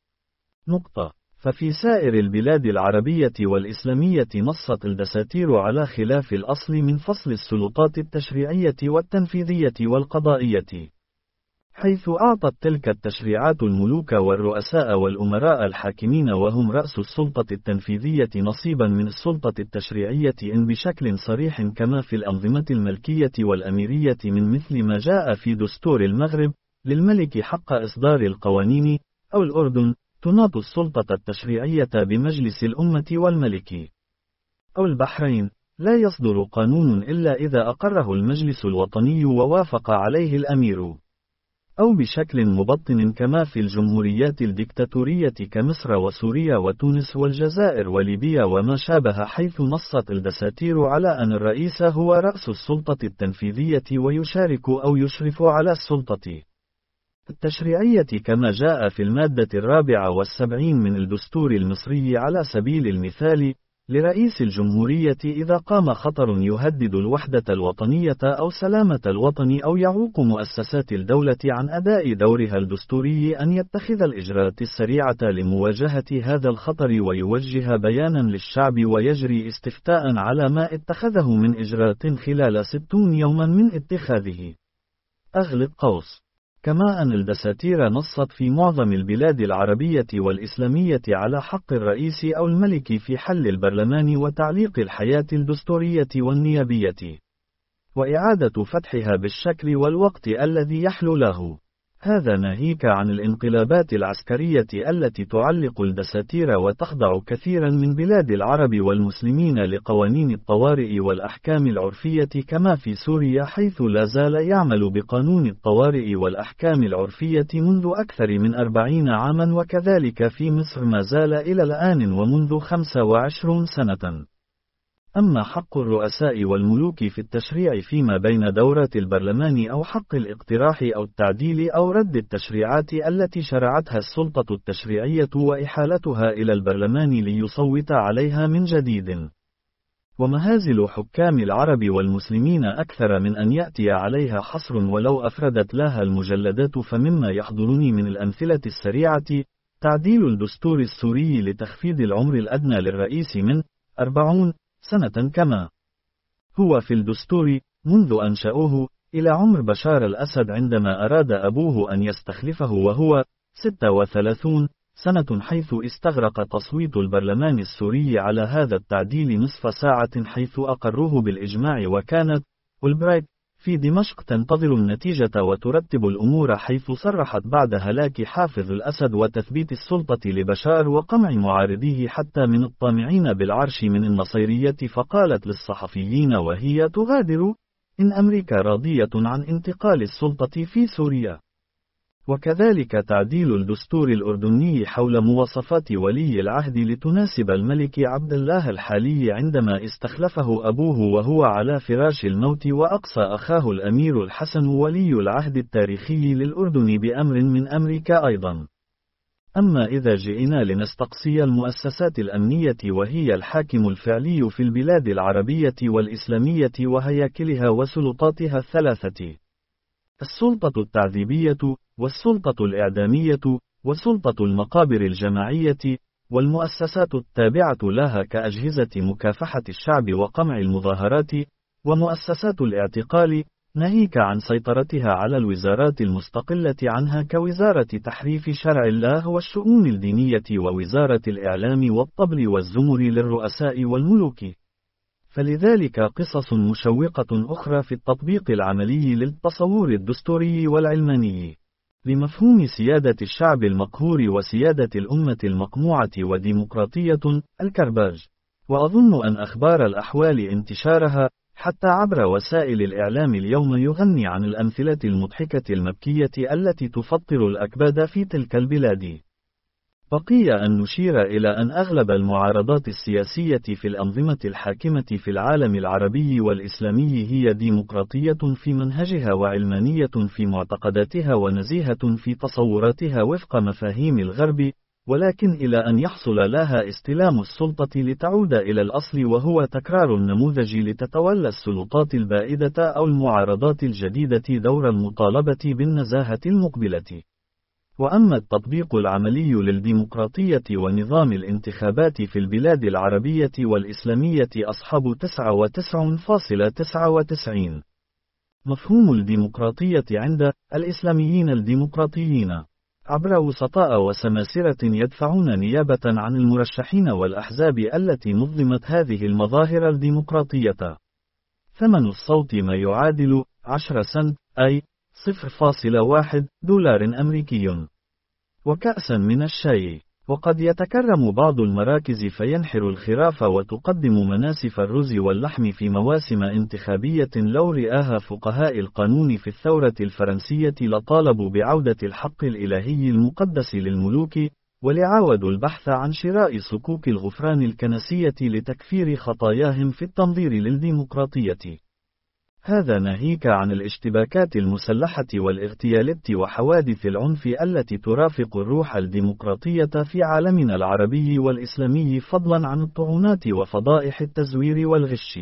نقطة. ففي سائر البلاد العربية والإسلامية نصت الدساتير على خلاف الأصل من فصل السلطات التشريعية والتنفيذية والقضائية، حيث أعطت تلك التشريعات الملوك والرؤساء والأمراء الحاكمين وهم رأس السلطة التنفيذية نصيبا من السلطة التشريعية، إن بشكل صريح كما في الأنظمة الملكية والأميرية، من مثل ما جاء في دستور المغرب: للملك حق إصدار القوانين، أو الأردن تناط السلطة التشريعية بمجلس الأمة والملك، أو البحرين لا يصدر قانون إلا إذا أقره المجلس الوطني ووافق عليه الأمير، أو بشكل مبطن كما في الجمهوريات الدكتاتورية كمصر وسوريا وتونس والجزائر وليبيا وما شابه، حيث نصت الدساتير على أن الرئيس هو رأس السلطة التنفيذية ويشارك أو يشرف على السلطة التشريعية كما جاء في المادة الرابعة والسبعين من الدستور المصري على سبيل المثال: لرئيس الجمهورية إذا قام خطر يهدد الوحدة الوطنية أو سلامة الوطن أو يعوق مؤسسات الدولة عن أداء دورها الدستوري أن يتخذ الإجراءات السريعة لمواجهة هذا الخطر، ويوجه بيانا للشعب ويجري استفتاء على ما اتخذه من إجراءات خلال ستون يوما من اتخاذه. أغلق قوس. كما أن الدساتير نصت في معظم البلاد العربية والإسلامية على حق الرئيس أو الملك في حل البرلمان وتعليق الحياة الدستورية والنيابية، وإعادة فتحها بالشكل والوقت الذي يحلو له. هذا ناهيك عن الانقلابات العسكرية التي تعلق الدساتير وتخضع كثيرا من بلاد العرب والمسلمين لقوانين الطوارئ والأحكام العرفية، كما في سوريا حيث لا زال يعمل بقانون الطوارئ والأحكام العرفية منذ أكثر من أربعين عاما، وكذلك في مصر ما زال إلى الآن ومنذ خمس وعشرين سنة. أما حق الرؤساء والملوك في التشريع فيما بين دورات البرلمان، أو حق الاقتراح أو التعديل أو رد التشريعات التي شرعتها السلطة التشريعية وإحالتها إلى البرلمان ليصوت عليها من جديد، ومهازل حكام العرب والمسلمين أكثر من أن يأتي عليها حصر ولو أفردت لها المجلدات. فمما يحضرني من الأمثلة السريعة: تعديل الدستور السوري لتخفيض العمر الأدنى للرئيس من أربعين سنة كما هو في الدستور منذ أنشأوه إلى عمر بشار الأسد عندما أراد أبوه أن يستخلفه وهو ستة وثلاثين سنة، حيث استغرق تصويت البرلمان السوري على هذا التعديل نصف ساعة حيث أقروه بالإجماع، وكانت أولبرايت في دمشق تنتظر النتيجة وترتب الأمور، حيث صرحت بعد هلاك حافظ الأسد وتثبيت السلطة لبشار وقمع معارضيه حتى من الطامعين بالعرش من النصيرية، فقالت للصحفيين وهي تغادر: إن أمريكا راضية عن انتقال السلطة في سوريا، وكذلك تعديل الدستور الأردني حول مواصفات ولي العهد لتناسب الملك عبد الله الحالي عندما استخلفه أبوه وهو على فراش الموت، وأقصى أخاه الأمير الحسن ولي العهد التاريخي للأردن بأمر من أمريكا أيضا. أما إذا جئنا لنستقصي المؤسسات الأمنية وهي الحاكم الفعلي في البلاد العربية والإسلامية وهياكلها وسلطاتها الثلاثة: السلطة التعذيبية، والسلطة الإعدامية، وسلطة المقابر الجماعية، والمؤسسات التابعة لها كأجهزة مكافحة الشعب وقمع المظاهرات، ومؤسسات الاعتقال، ناهيك عن سيطرتها على الوزارات المستقلة عنها كوزارة تحريف شرع الله والشؤون الدينية ووزارة الإعلام والطبل والزمر للرؤساء والملوك. فلذلك قصص مشوقة أخرى في التطبيق العملي للتصور الدستوري والعلماني لمفهوم سيادة الشعب المقهور وسيادة الأمة المقموعة وديمقراطية الكرباج. وأظن أن أخبار الأحوال انتشارها حتى عبر وسائل الإعلام اليوم يغني عن الأمثلة المضحكة المبكية التي تفطر الأكباد في تلك البلاد. بقي أن نشير إلى أن أغلب المعارضات السياسية في الأنظمة الحاكمة في العالم العربي والإسلامي هي ديمقراطية في منهجها وعلمانية في معتقداتها ونزيهة في تصوراتها وفق مفاهيم الغرب، ولكن إلى أن يحصل لها استلام السلطة لتعود إلى الأصل وهو تكرار النموذج لتتولى السلطات البائدة أو المعارضات الجديدة دور المطالبة بالنزاهة المقبلة. وأما التطبيق العملي للديمقراطية ونظام الانتخابات في البلاد العربية والإسلامية أصحاب تسعة وتسعين فاصلة تسعة وتسعين. مفهوم الديمقراطية عند الإسلاميين الديمقراطيين عبر وسطاء وسماسرة يدفعون نيابة عن المرشحين والأحزاب التي نظمت هذه المظاهر الديمقراطية. ثمن الصوت ما يعادل عشرة سنت، أي صفر فاصلة واحد دولار أمريكي. وكأسا من الشاي. وقد يتكرم بعض المراكز فينحر الخراف وتقدم مناسف الرز واللحم في مواسم انتخابية. لو رآها فقهاء القانون في الثورة الفرنسية لطالبوا بعودة الحق الإلهي المقدس للملوك، ولعاودوا البحث عن شراء صكوك الغفران الكنسية لتكفير خطاياهم في التنظير للديمقراطية. هذا ناهيك عن الاشتباكات المسلحة والاغتيالات وحوادث العنف التي ترافق الروح الديمقراطية في عالمنا العربي والإسلامي، فضلا عن الطعونات وفضائح التزوير والغش.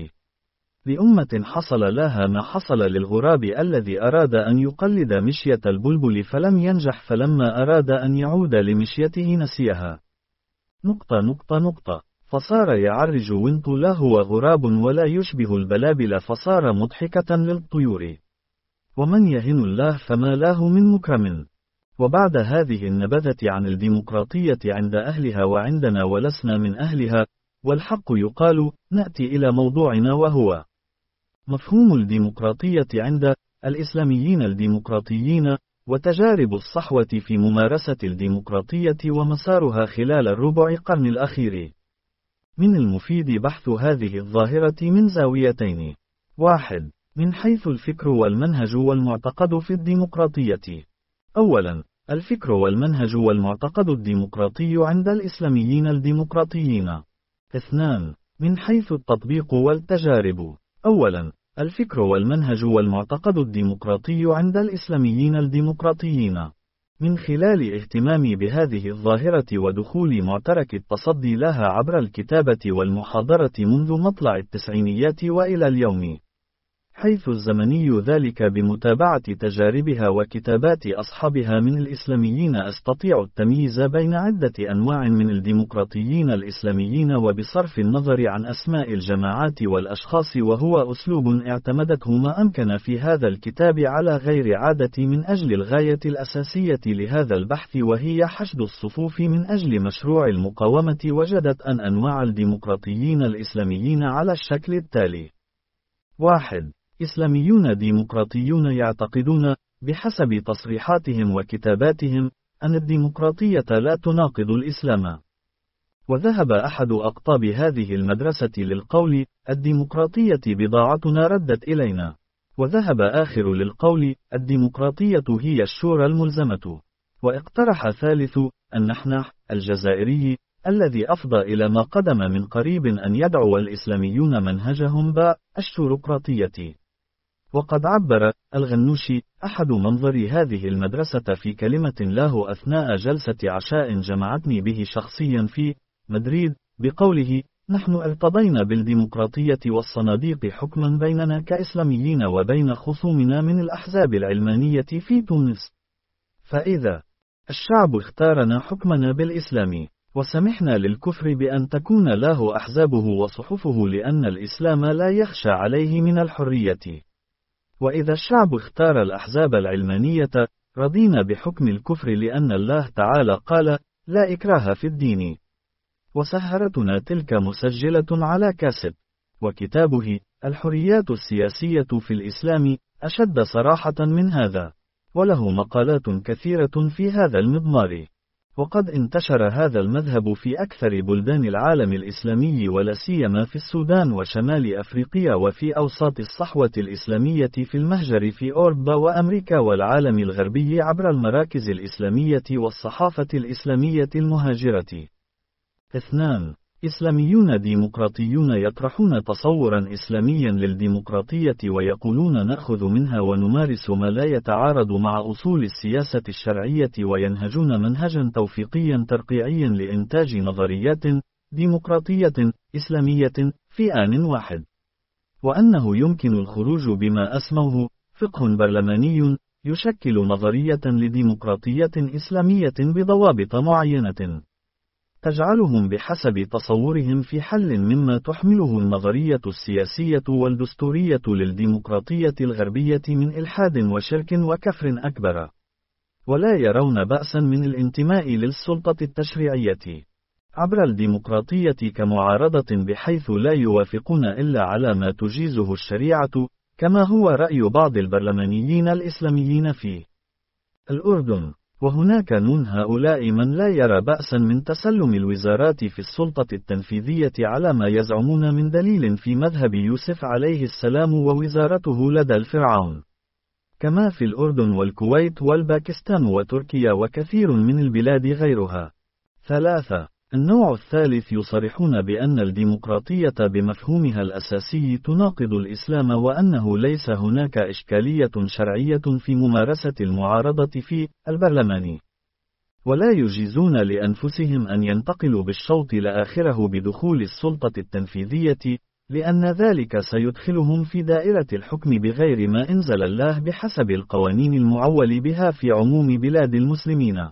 لأمة حصل لها ما حصل للغراب الذي أراد أن يقلد مشية البلبل فلم ينجح، فلما أراد أن يعود لمشيته نسيها. نقطة نقطة نقطة. فصار يعرج وانت لا هو غراب ولا يشبه البلابل، فصار مضحكة للطيور. ومن يهن الله فما له من مكرم. وبعد هذه النبذة عن الديمقراطية عند أهلها وعندنا ولسنا من أهلها، والحق يقال، نأتي إلى موضوعنا وهو مفهوم الديمقراطية عند الإسلاميين الديمقراطيين، وتجارب الصحوة في ممارسة الديمقراطية ومسارها خلال الربع قرن الأخير. من المفيد بحث هذه الظاهرة من زاويتين: واحد، من حيث الفكر والمنهج والمعتقد في الديمقراطية. أولا، الفكر والمنهج والمعتقد الديمقراطي عند الإسلاميين الديمقراطيين. اثنان، من حيث التطبيق والتجارب. أولا، الفكر والمنهج والمعتقد الديمقراطي عند الإسلاميين الديمقراطيين. من خلال اهتمامي بهذه الظاهرة ودخول معترك التصدي لها عبر الكتابة والمحاضرة منذ مطلع التسعينيات وإلى اليوم، حيث الزمني ذلك بمتابعة تجاربها وكتابات أصحابها من الإسلاميين، أستطيع التمييز بين عدة أنواع من الديمقراطيين الإسلاميين وبصرف النظر عن أسماء الجماعات والأشخاص، وهو أسلوب اعتمدته ما أمكن في هذا الكتاب على غير عادة من أجل الغاية الأساسية لهذا البحث، وهي حشد الصفوف من أجل مشروع المقاومة. وجدت أن أنواع الديمقراطيين الإسلاميين على الشكل التالي: واحد، إسلاميون ديمقراطيون يعتقدون بحسب تصريحاتهم وكتاباتهم أن الديمقراطية لا تناقض الإسلام. وذهب أحد أقطاب هذه المدرسة للقول: الديمقراطية بضاعتنا ردت إلينا. وذهب آخر للقول الديمقراطية هي الشورى الملزمة. واقترح ثالث النحناح الجزائري الذي أفضى إلى ما قدم من قريب أن يدعو الإسلاميون منهجهم باء الشوروقراطية. وقد عبر الغنوشي أحد منظري هذه المدرسة في كلمة له أثناء جلسة عشاء جمعتني به شخصيا في مدريد بقوله: نحن ارتضينا بالديمقراطية والصناديق حكما بيننا كإسلاميين وبين خصومنا من الأحزاب العلمانية في تونس. فإذا الشعب اختارنا حكمنا بالإسلام، وسمحنا للكفر بأن تكون له أحزابه وصحفه لأن الإسلام لا يخشى عليه من الحرية. وإذا الشعب اختار الأحزاب العلمانية، رضينا بحكم الكفر لأن الله تعالى قال: لا إكراه في الدين. وسهرتنا تلك مسجلة على كاسيت. وكتابه الحريات السياسية في الإسلام أشد صراحة من هذا، وله مقالات كثيرة في هذا المضمار. وقد انتشر هذا المذهب في أكثر بلدان العالم الإسلامي ولا سيما في السودان وشمال أفريقيا وفي أوساط الصحوة الإسلامية في المهجر في أوروبا وأمريكا والعالم الغربي عبر المراكز الإسلامية والصحافة الإسلامية المهاجرة. اثنان إسلاميون ديمقراطيون يطرحون تصورا إسلاميا للديمقراطية ويقولون نأخذ منها ونمارس ما لا يتعارض مع أصول السياسة الشرعية، وينهجون منهجا توفيقيا ترقيعيا لإنتاج نظريات ديمقراطية إسلامية في آن واحد، وأنه يمكن الخروج بما أسموه فقه برلماني يشكل نظرية لديمقراطية إسلامية بضوابط معينة تجعلهم بحسب تصورهم في حل مما تحمله النظرية السياسية والدستورية للديمقراطية الغربية من إلحاد وشرك وكفر أكبر، ولا يرون بأسا من الانتماء للسلطة التشريعية عبر الديمقراطية كمعارضة، بحيث لا يوافقون إلا على ما تجيزه الشريعة، كما هو رأي بعض البرلمانيين الإسلاميين في الأردن. وهناك من هؤلاء من لا يرى بأسا من تسلم الوزارات في السلطة التنفيذية على ما يزعمون من دليل في مذهب يوسف عليه السلام ووزارته لدى الفرعون، كما في الأردن والكويت والباكستان وتركيا وكثير من البلاد غيرها. ثلاثة النوع الثالث يصرحون بأن الديمقراطية بمفهومها الأساسي تناقض الإسلام، وأنه ليس هناك إشكالية شرعية في ممارسة المعارضة في البرلمان، ولا يجيزون لأنفسهم أن ينتقلوا بالشوط لآخره بدخول السلطة التنفيذية، لأن ذلك سيدخلهم في دائرة الحكم بغير ما أنزل الله بحسب القوانين المعول بها في عموم بلاد المسلمين.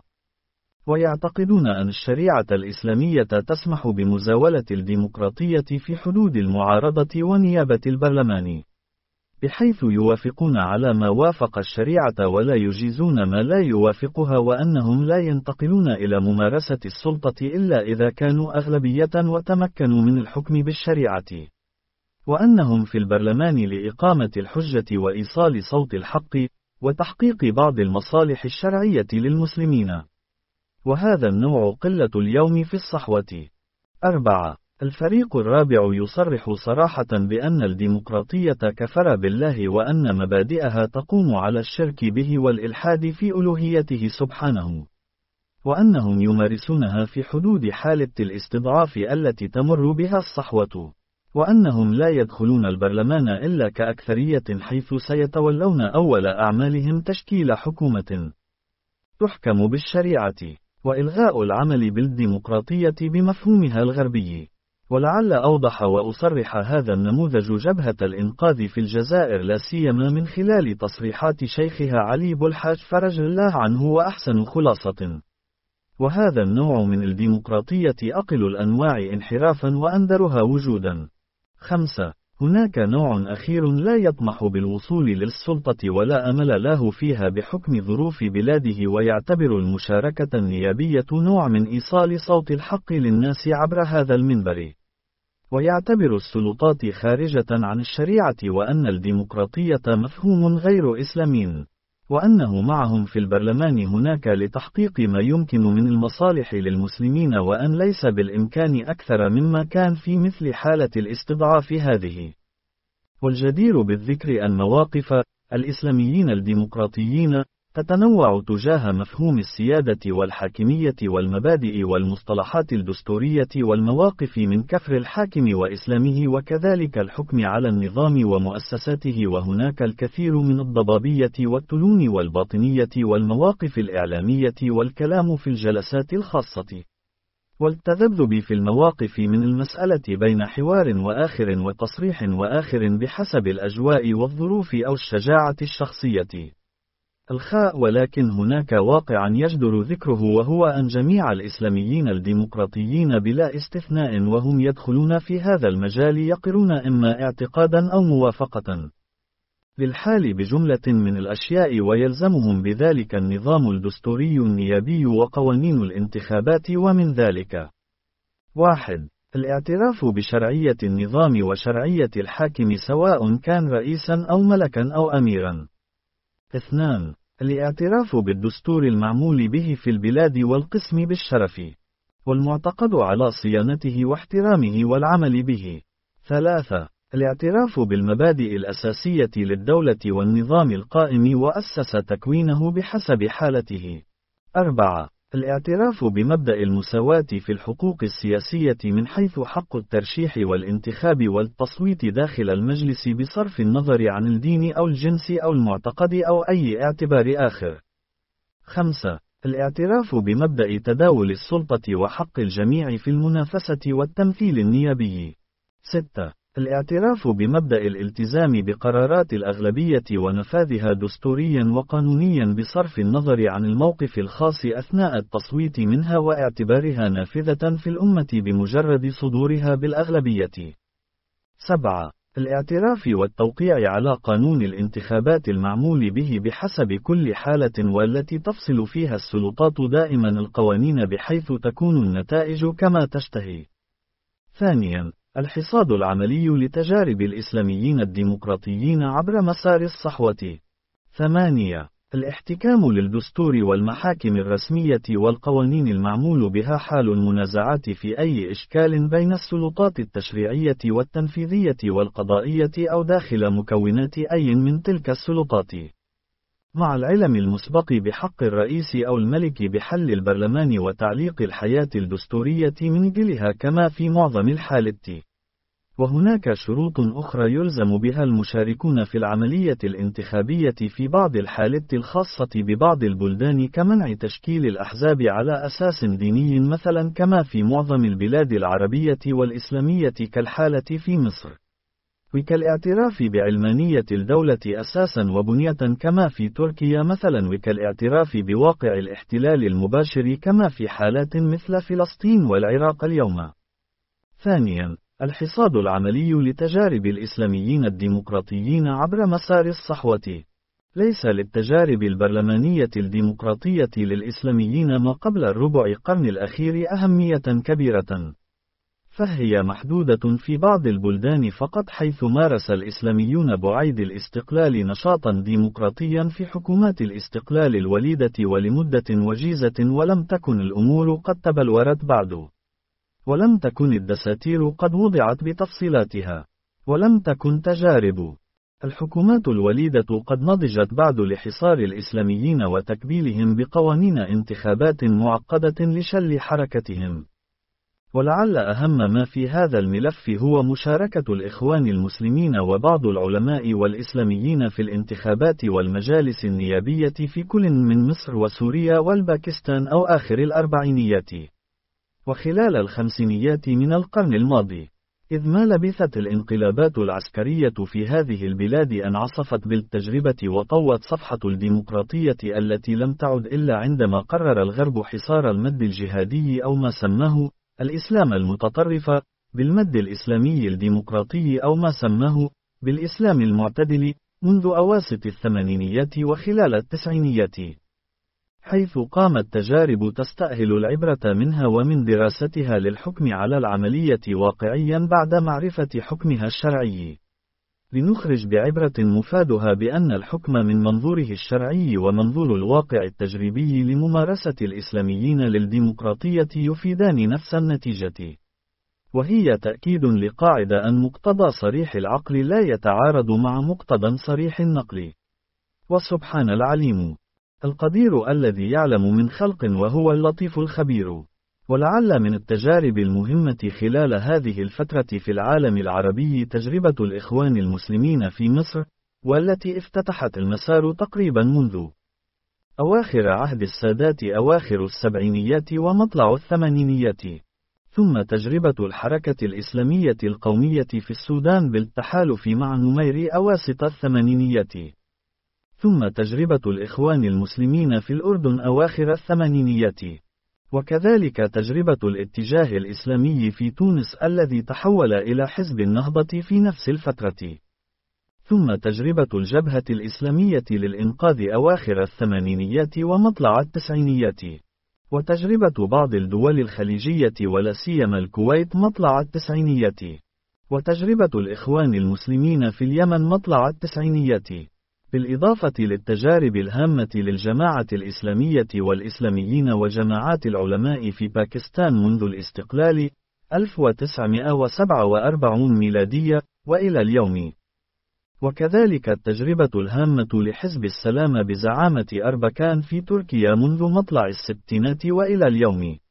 ويعتقدون أن الشريعة الإسلامية تسمح بمزاولة الديمقراطية في حدود المعارضة ونيابة البرلمان، بحيث يوافقون على ما وافق الشريعة ولا يجيزون ما لا يوافقها، وأنهم لا ينتقلون إلى ممارسة السلطة إلا إذا كانوا أغلبية وتمكنوا من الحكم بالشريعة، وأنهم في البرلمان لإقامة الحجة وإيصال صوت الحق وتحقيق بعض المصالح الشرعية للمسلمين. وهذا النوع قلة اليوم في الصحوة. أربعة الفريق الرابع يصرح صراحة بأن الديمقراطية كفر بالله، وأن مبادئها تقوم على الشرك به والإلحاد في ألوهيته سبحانه، وأنهم يمارسونها في حدود حالة الاستضعاف التي تمر بها الصحوة، وأنهم لا يدخلون البرلمان إلا كأكثرية، حيث سيتولون أول أعمالهم تشكيل حكومة تحكم بالشريعة، وإلغاء العمل بالديمقراطية بمفهومها الغربي. ولعل أوضح وأصرح هذا النموذج جبهة الإنقاذ في الجزائر، لا سيما من خلال تصريحات شيخها علي بولحاج فرج الله عنه وأحسن خلاصة. وهذا النوع من الديمقراطية أقل الأنواع انحرافا وأندرها وجودا. خمسة هناك نوع أخير لا يطمح بالوصول للسلطة ولا أمل له فيها بحكم ظروف بلاده، ويعتبر المشاركة النيابية نوع من إيصال صوت الحق للناس عبر هذا المنبر، ويعتبر السلطات خارجة عن الشريعة، وأن الديمقراطية مفهوم غير إسلامي، وأنه معهم في البرلمان هناك لتحقيق ما يمكن من المصالح للمسلمين، وأن ليس بالإمكان أكثر مما كان في مثل حالة الاستضعاف هذه. والجدير بالذكر أن مواقف الإسلاميين الديمقراطيين تتنوع تجاه مفهوم السيادة والحاكمية والمبادئ والمصطلحات الدستورية والمواقف من كفر الحاكم وإسلامه وكذلك الحكم على النظام ومؤسساته، وهناك الكثير من الضبابية والتلون والباطنية والمواقف الإعلامية والكلام في الجلسات الخاصة والتذبذب في المواقف من المسألة بين حوار وآخر وتصريح وآخر بحسب الأجواء والظروف أو الشجاعة الشخصية. الخاء ولكن هناك واقعا يجدر ذكره، وهو أن جميع الإسلاميين الديمقراطيين بلا استثناء وهم يدخلون في هذا المجال يقرون إما اعتقادا أو موافقة بالحال بجملة من الأشياء، ويلزمهم بذلك النظام الدستوري النيابي وقوانين الانتخابات. ومن ذلك: واحد الاعتراف بشرعية النظام وشرعية الحاكم سواء كان رئيسا أو ملكا أو أميرا. اثنان الاعتراف بالدستور المعمول به في البلاد والقسم بالشرف والمعتقد على صيانته واحترامه والعمل به. ثلاثة الاعتراف بالمبادئ الأساسية للدولة والنظام القائم وأسس تكوينه بحسب حالته. أربعة الاعتراف بمبدأ المساواة في الحقوق السياسية من حيث حق الترشيح والانتخاب والتصويت داخل المجلس بصرف النظر عن الدين أو الجنس أو المعتقد أو أي اعتبار آخر. خمسة الاعتراف بمبدأ تداول السلطة وحق الجميع في المنافسة والتمثيل النيابي. ستة الاعتراف بمبدأ الالتزام بقرارات الأغلبية ونفاذها دستوريا وقانونيا بصرف النظر عن الموقف الخاص أثناء التصويت منها واعتبارها نافذة في الأمة بمجرد صدورها بالأغلبية. سبعة الاعتراف والتوقيع على قانون الانتخابات المعمول به بحسب كل حالة، والتي تفصل فيها السلطات دائما القوانين بحيث تكون النتائج كما تشتهي. ثانيا الحصاد العملي لتجارب الإسلاميين الديمقراطيين عبر مسار الصحوة. ثمانية الاحتكام للدستور والمحاكم الرسمية والقوانين المعمول بها حال المنازعات في أي إشكال بين السلطات التشريعية والتنفيذية والقضائية أو داخل مكونات أي من تلك السلطات، مع العلم المسبق بحق الرئيس أو الملك بحل البرلمان وتعليق الحياة الدستورية من جلها كما في معظم الحالات. وهناك شروط أخرى يلزم بها المشاركون في العملية الانتخابية في بعض الحالات الخاصة ببعض البلدان، كمنع تشكيل الأحزاب على أساس ديني مثلا كما في معظم البلاد العربية والإسلامية كالحالة في مصر، وكالاعتراف بعلمانية الدولة أساسا وبنية كما في تركيا مثلا، وكالاعتراف بواقع الاحتلال المباشر كما في حالات مثل فلسطين والعراق اليوم. ثانيا الحصاد العملي لتجارب الإسلاميين الديمقراطيين عبر مسار الصحوة. ليس للتجارب البرلمانية الديمقراطية للإسلاميين ما قبل الربع قرن الأخير أهمية كبيرة، فهي محدودة في بعض البلدان فقط، حيث مارس الإسلاميون بعيد الاستقلال نشاطا ديمقراطيا في حكومات الاستقلال الوليدة ولمدة وجيزة، ولم تكن الأمور قد تبلورت بعد، ولم تكن الدساتير قد وضعت بتفصيلاتها، ولم تكن تجارب الحكومات الوليدة قد نضجت بعد لحصار الإسلاميين وتكبيلهم بقوانين انتخابات معقدة لشل حركتهم. ولعل أهم ما في هذا الملف هو مشاركة الإخوان المسلمين وبعض العلماء والإسلاميين في الانتخابات والمجالس النيابية في كل من مصر وسوريا والباكستان أو آخر الأربعينيات وخلال الخمسينيات من القرن الماضي، إذ ما لبثت الانقلابات العسكرية في هذه البلاد أن عصفت بالتجربة وطوت صفحة الديمقراطية التي لم تعد إلا عندما قرر الغرب حصار المد الجهادي أو ما سماه الإسلام المتطرف بالمد الإسلامي الديمقراطي أو ما سماه بالإسلام المعتدل منذ أواسط الثمانينيات وخلال التسعينيات، حيث قامت تجارب تستأهل العبرة منها ومن دراستها للحكم على العملية واقعيا بعد معرفة حكمها الشرعي، لنخرج بعبرة مفادها بأن الحكم من منظوره الشرعي ومنظور الواقع التجريبي لممارسة الإسلاميين للديمقراطية يفيدان نفس النتيجة. وهي تأكيد لقاعدة أن مقتضى صريح العقل لا يتعارض مع مقتضى صريح النقل. وسبحان العليم القدير الذي يعلم من خلق وهو اللطيف الخبير. ولعل من التجارب المهمة خلال هذه الفترة في العالم العربي تجربة الإخوان المسلمين في مصر، والتي افتتحت المسار تقريبا منذ أواخر عهد السادات أواخر السبعينيات ومطلع الثمانينيات، ثم تجربة الحركة الإسلامية القومية في السودان بالتحالف مع نمير أواسط الثمانينيات، ثم تجربة الإخوان المسلمين في الأردن أواخر الثمانينيات، وكذلك تجربة الاتجاه الإسلامي في تونس الذي تحول إلى حزب النهضة في نفس الفترة، ثم تجربة الجبهة الإسلامية للإنقاذ أواخر الثمانينيات ومطلع التسعينيات، وتجربة بعض الدول الخليجية ولا سيما الكويت مطلع التسعينيات، وتجربة الإخوان المسلمين في اليمن مطلع التسعينيات، بالإضافة للتجارب الهامة للجماعة الإسلامية والإسلاميين وجماعات العلماء في باكستان منذ الاستقلال ألف وتسعمائة وسبعة وأربعين ميلادية وإلى اليوم، وكذلك التجربة الهامة لحزب السلام بزعامة أربكان في تركيا منذ مطلع الستينات وإلى اليوم.